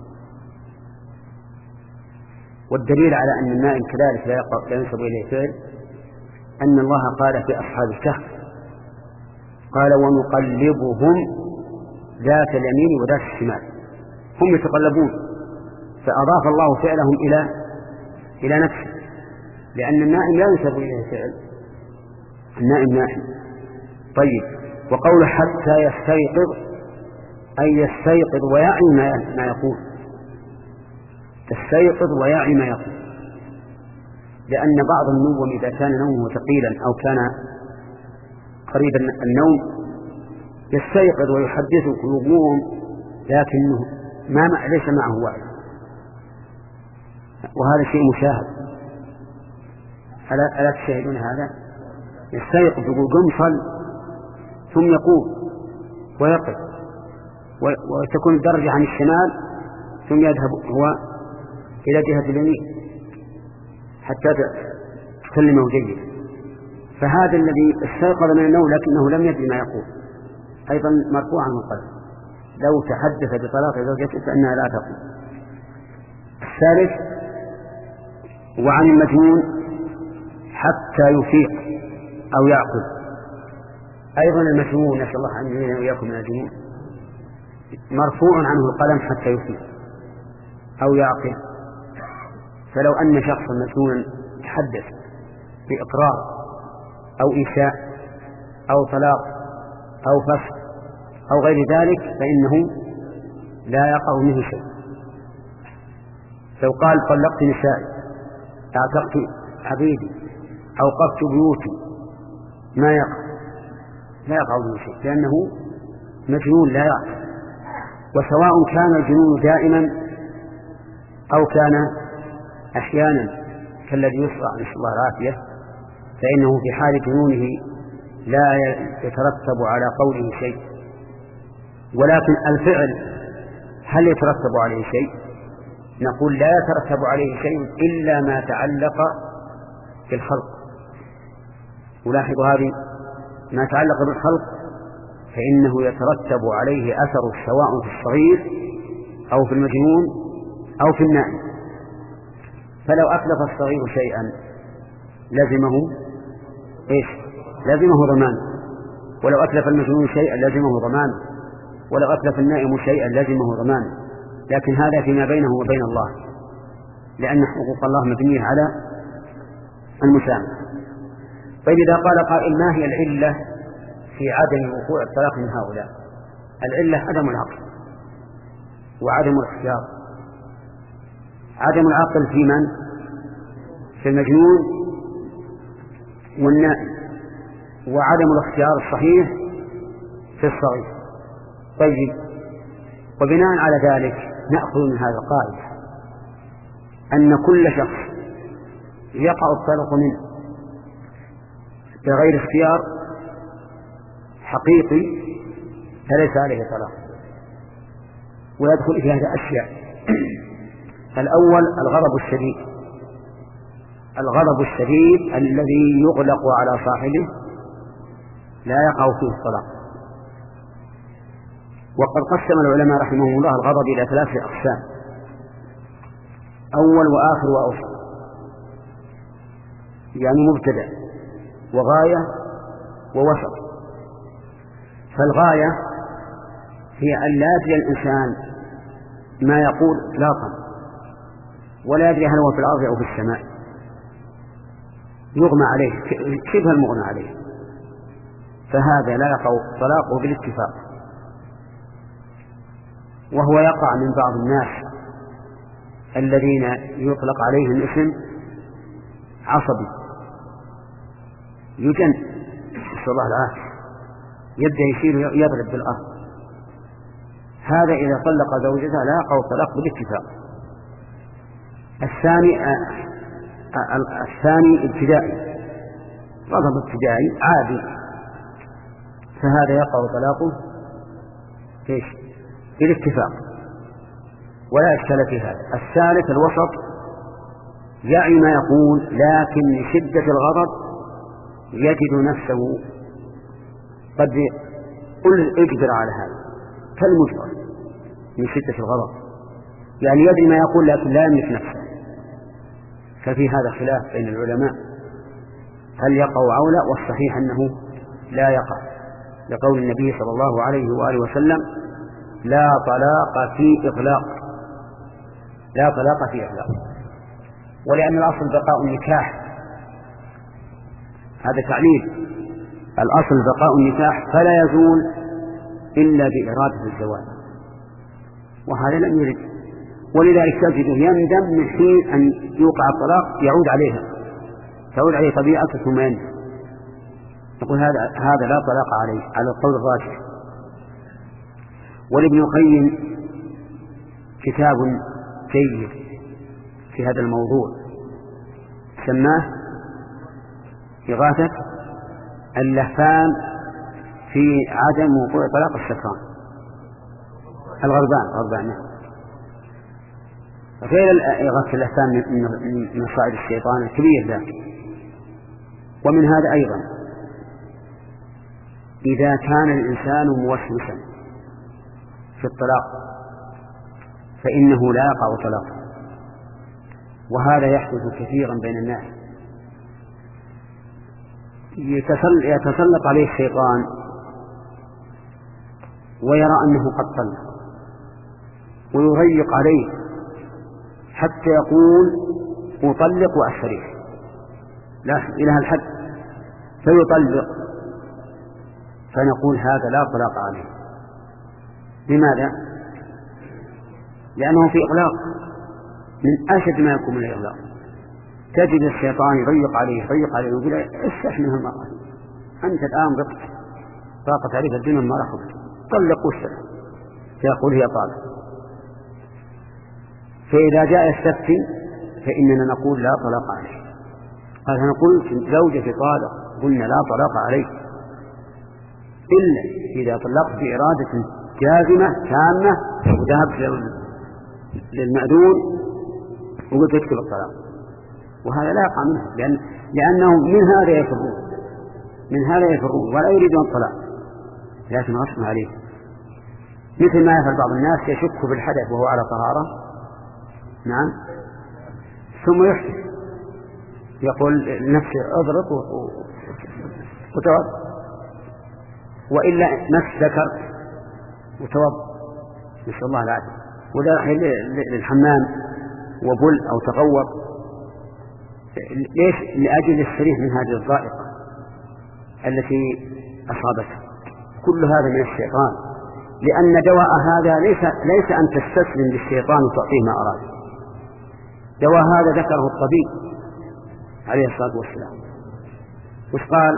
والدليل على أن النائم كذلك لا, لا ينسب إليه فعل أن الله قال في أصحاب الكهف قال ونقلبهم ذات اليمين وذات الشمال، هم يتقلبون، فأضاف الله فعلهم إلى إلى نفسه، لأن النائم لا ينسب إليه فعل، النائم نائم. طيب، وقول حتى يستيقظ أي يستيقظ ويعي ما يقول، استيقظ ويعي ما يقول، لأن بعض النوم إذا كان نومه ثقيلا أو كان قريب النوم يستيقظ ويحدثك ويقوم لكنه ما ليس معه وعي، وهذا شيء مشاهد. ألا, ألا تشاهدون هذا؟ يستيقظ يقول قم صل ثم يقوم ويقف وتكون الدرجة عن الشمال ثم يذهب هو إلى جهة اليمين حتى تكلمه جيد. فهذا الذي استيقظ من النوم لكنه لم يدري ما يقول أيضا مرفوع عن القلب، لو تحدث بطلاق زوجته فإنها لا تقوم. الثالث وعن المجنون حتى يفيق أو يعقل. أيضا المجنون نسأل الله أن يعيننا وإياكم من الجنون مرفوع عنه القلم حتى يفيق أو يعقل. فلو أن شخصا مجنونا تحدث بإقرار أو إنشاء أو طلاق أو فسخ أو غير ذلك فإنه لا يقع منه شيء. لو قال طلقت نسائي اعتقت عبيدي أوقفت بيوتي ما يقع لا يقع منه شيء لأنه مجنون لا يقع. وسواء كان الجنون دائما أو كان أحيانا كالذي يصرع نسأل الله العافية فإنه في حال جنونه لا يترتب على قوله شيء. ولكن الفعل هل يترتب عليه شيء؟ نقول لا يترتب عليه شيء إلا ما تعلق بالخلق. ولاحظوا هذه ما تعلق بالخلق فإنه يترتب عليه أثر سواء في الصغير أو في المجنون أو في النائم. فلو أتلف الصغير شيئا لزمه إيش؟ لزمه ضمان. ولو أتلف المجنون شيئا لزمه ضمان. ولو أتلف النائم شيئا لزمه ضمان. لكن هذا فيما بينه وبين الله لأن حقوق الله مبنية على المسامحة. طيب إذا قال قائل ما هي العلة في عدم وقوع الطلاق من هؤلاء؟ العلة عدم العقل وعدم الاختيار. عدم العقل في من؟ في المجنون والنائم، وعدم الاختيار الصحيح في الصغير. طيب وبناء على ذلك نأخذ من هذا القاعدة أن كل شخص يقع الطلاق منه بغير اختيار حقيقي فليس عليه طلاق. ويدخل في هذا أشياء. الأول الغضب الشديد. الغضب الشديد الذي يغلق على صاحبه لا يقع فيه الطلاق. وقد قسم العلماء رحمهم الله الغضب إلى ثلاثة أقسام: أول وآخر وأوسط، يعني مبتدأ وغاية ووسط. فالغاية هي أن لا يدري الإنسان ما يقول إطلاقا ولا يدري هل هو في الأرض أو في السماء، يغمى عليه شبه المغنى عليه، فهذا لا يقع طلاقه بالاتفاق. وهو يقع من بعض الناس الذين يطلق عليهم اسم عصبي، يجن نسأل الله العافية، يبدأ يشير يضرب بالأرض. هذا إذا طلق زوجته لا يقع الطلاق بالاتفاق. الثاني الثاني ابتدائي، غضب ابتدائي عادي، فهذا يقع طلاقه ايش؟ بالاتفاق ولا إشكال في هذا. الثالث الوسط، يعي ما يقول لكن لشدة الغضب يجد نفسه قد اجبر على هذا كالمجبر من شدة الغضب، يعني يدري ما يقول لكن لا يملك نفسه. ففي هذا خلاف بين العلماء هل يقع أو لا، والصحيح أنه لا يقع، لقول النبي صلى الله عليه وآله وسلم: لا طلاق في إغلاق، لا طلاق في إغلاق. ولأن الأصل بقاء النكاح، هذا تعليل، الأصل بقاء النكاح فلا يزول إلا بإرادة الزواج، وهذا لم يرد ولذلك تجده يندم من حين أن يوقع الطلاق يعود عليها، تعود عليه طبيعته ثم يندم. يقول هذا هذا لا طلاق عليه على القول الراجح. ولابن القيم كتاب جيد في هذا الموضوع سماه إغاثة اللهفان في عدم وقوع طلاق السكران الغربان غربان نعم. غير إغاثة اللهفان من مصائد الشيطان الكبير ذاك. ومن هذا أيضا إذا كان الإنسان موسوسا في الطلاق فإنه لا يقع طلاقا، وهذا يحدث كثيرا بين الناس. يتسلط عليه الشيطان ويرى أنه قد طلق ويضيق عليه حتى يقول أطلق وأستريح لا إلى الحد، فيطلق، فنقول هذا لا طلاق عليه. لماذا؟ لأنه في إغلاق من أشد ما يكون من الإغلاق. تجد الشيطان يضيق عليه يضيق عليه ويقول استح منها المرأة، أنت الآن ضقت ضاقت عليك الدنيا ما رحبت طلق واستح، فيقول هي طالق. فإذا جاء يستفتي فإننا نقول لا طلاق عليه. قال نقول زوجة طالق قلنا لا طلاق عليه إلا إذا طلقت بإرادة جازمة تامة وذهبت للمأذون وقلت اكتب الطلاق، وهذا لا يقع منه لأن لأنه من هذا يفرون من هذا يفرون ولا يريدون الطلاق، لكن غصب عليه. مثل ما يفعل بعض الناس يشك في الحدث وهو على طهارة نعم ثم يحدث يقول لنفسه اضرب وتوضأ، وإلا نفس ذكر وتوضأ نسأل الله العافية، ولا راح للحمام وبل أو تغوط. ليش؟ لأجل السريح من هذه الضائقة التي أصابته. كل هذا من الشيطان، لأن دواء هذا ليس ليس أن تستسلم للشيطان وتعطيه ما أراد. دواء هذا ذكره الطبيب عليه الصلاة والسلام، وش قال؟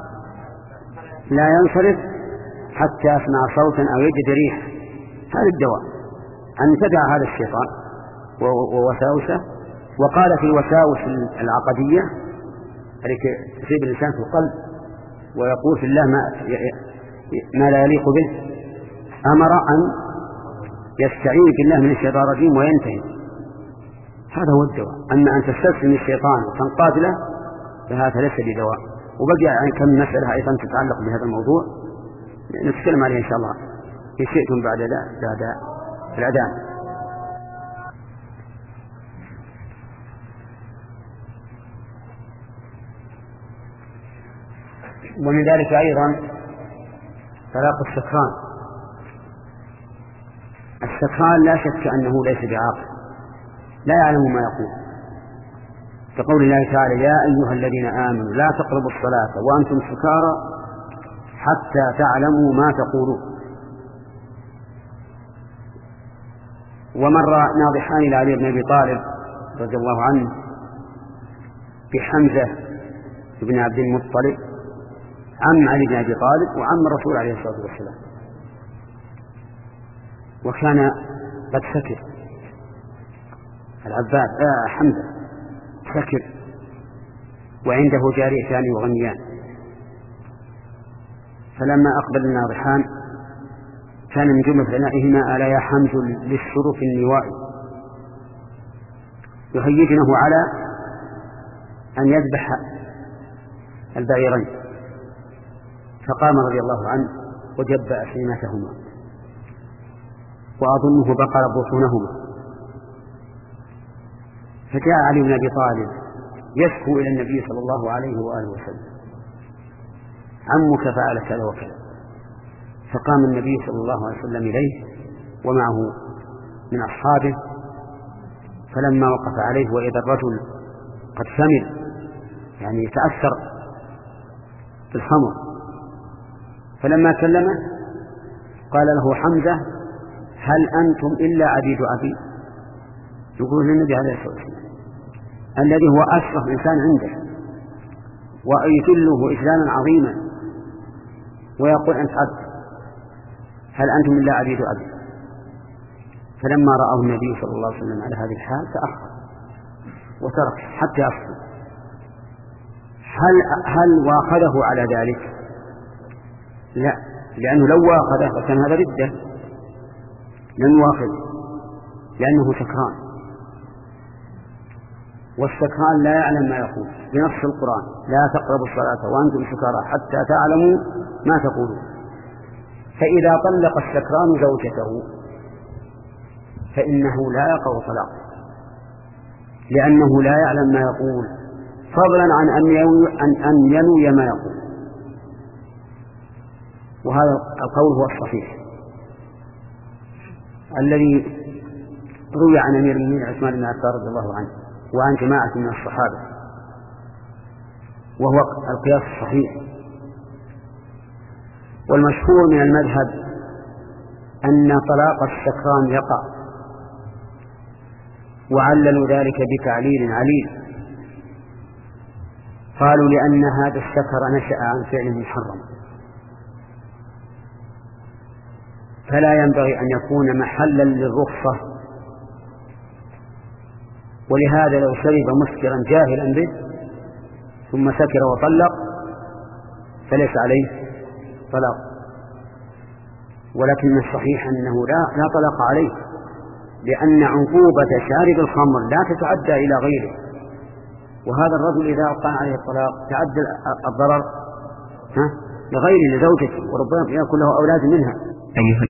لا ينصرف حتى يسمع صوتا أو يجد ريح. هذا الدواء أن تدع هذا الشيطان ووساوسه. وقال في الوساوس العقدية التي تصيب الإنسان في القلب ويقول في الله ما, ما لا يليق به، أمر أن يستعين بالله من الشيطان الرجيم وينتهي. هذا هو الدواء. أما أن تستسلم الشيطان وتنقاد له فهذا ليس بدواء. وبقي يعني كم مسألة أيضا تتعلق بهذا الموضوع نتكلم عليه إن شاء الله إن شئتم بعد بعد الأذان. ومن ذلك أيضا طلاق السكران. السكران لا شك أنه ليس بعاقل، لا يعلم ما يقول، كقول الله تعالى يا أيها الذين آمنوا لا تقربوا الصلاة وأنتم سكارى حتى تعلموا ما تقولون. ومر ناضحان لعلي بن أبي طالب رضي الله عنه بحمزة بن عبد المطلب عم علي بن أبي طالب وعم الرسول عليه الصلاة والسلام، وكان قد سكر العباد آه حمزة سكر وعنده جاريتان يغنيان. فلما أقبل الناضحان كان من جملة ثنائهما ألا يا حمز للشرف النوائي، يهيجنه على أن يذبح البعيرين. فقام رضي الله عنه وجبأ سيمتهما وأظنه بقر بطونهما. فجاء علي بن أبي طالب يشكو إلى النبي صلى الله عليه وآله وسلم عمك فعل كذا وكذا. فقام النبي صلى الله عليه وسلم إليه ومعه من أصحابه، فلما وقف عليه وإذا الرجل قد سمل يعني يتأثر بالخمر، فلما كلمه قال له حمزة هل أنتم إلا عبيد أبي؟ يقول للنبي عليه الصلاة والسلام الذي هو أشرف إنسان عنده ويجله إجلالا عظيما، ويقول أنت عبد، هل أنتم إلا عبيد عبد؟ فلما رأى النبي صلى الله عليه وسلم على هذه الحال تأخر وترك حتى يصل. هل هل واخذه على ذلك؟ لا، لأنه لو واخذه فكان هذا ردة، لم يواخذه لأنه سكران، والسكران لا يعلم ما يقول بنص القرآن: لا تقربوا الصلاة وأنتم سكارى حتى تعلموا ما تقولون. فإذا طلق السكران زوجته فإنه لا يقع طلاق، لأنه لا يعلم ما يقول، فضلا عن أن ينوي, أن ينوي ما يقول. وهذا القول هو الصحيح الذي روي عن أمير المؤمنين عثمان بن عفان رضي الله عنه وعن جماعة من الصحابة، وهو القياس الصحيح. والمشهور من المذهب أن طلاق السكران يقع، وعللوا ذلك بتعليل عليل، قالوا لأن هذا السكر نشأ عن فعل محرم، فلا ينبغي أن يكون محلا للرخصة، ولهذا لو شرب مسكرا جاهلا به ثم سكر وطلق فليس عليه طلاق. ولكن الصحيح أنه لا, لا طلاق عليه، لأن عقوبة شارب الخمر لا تتعدى إلى غيره، وهذا الرجل إذا أقام عليه الطلاق تعدى الضرر لغيره لزوجته، وربما يكون له أولاد منها. أيها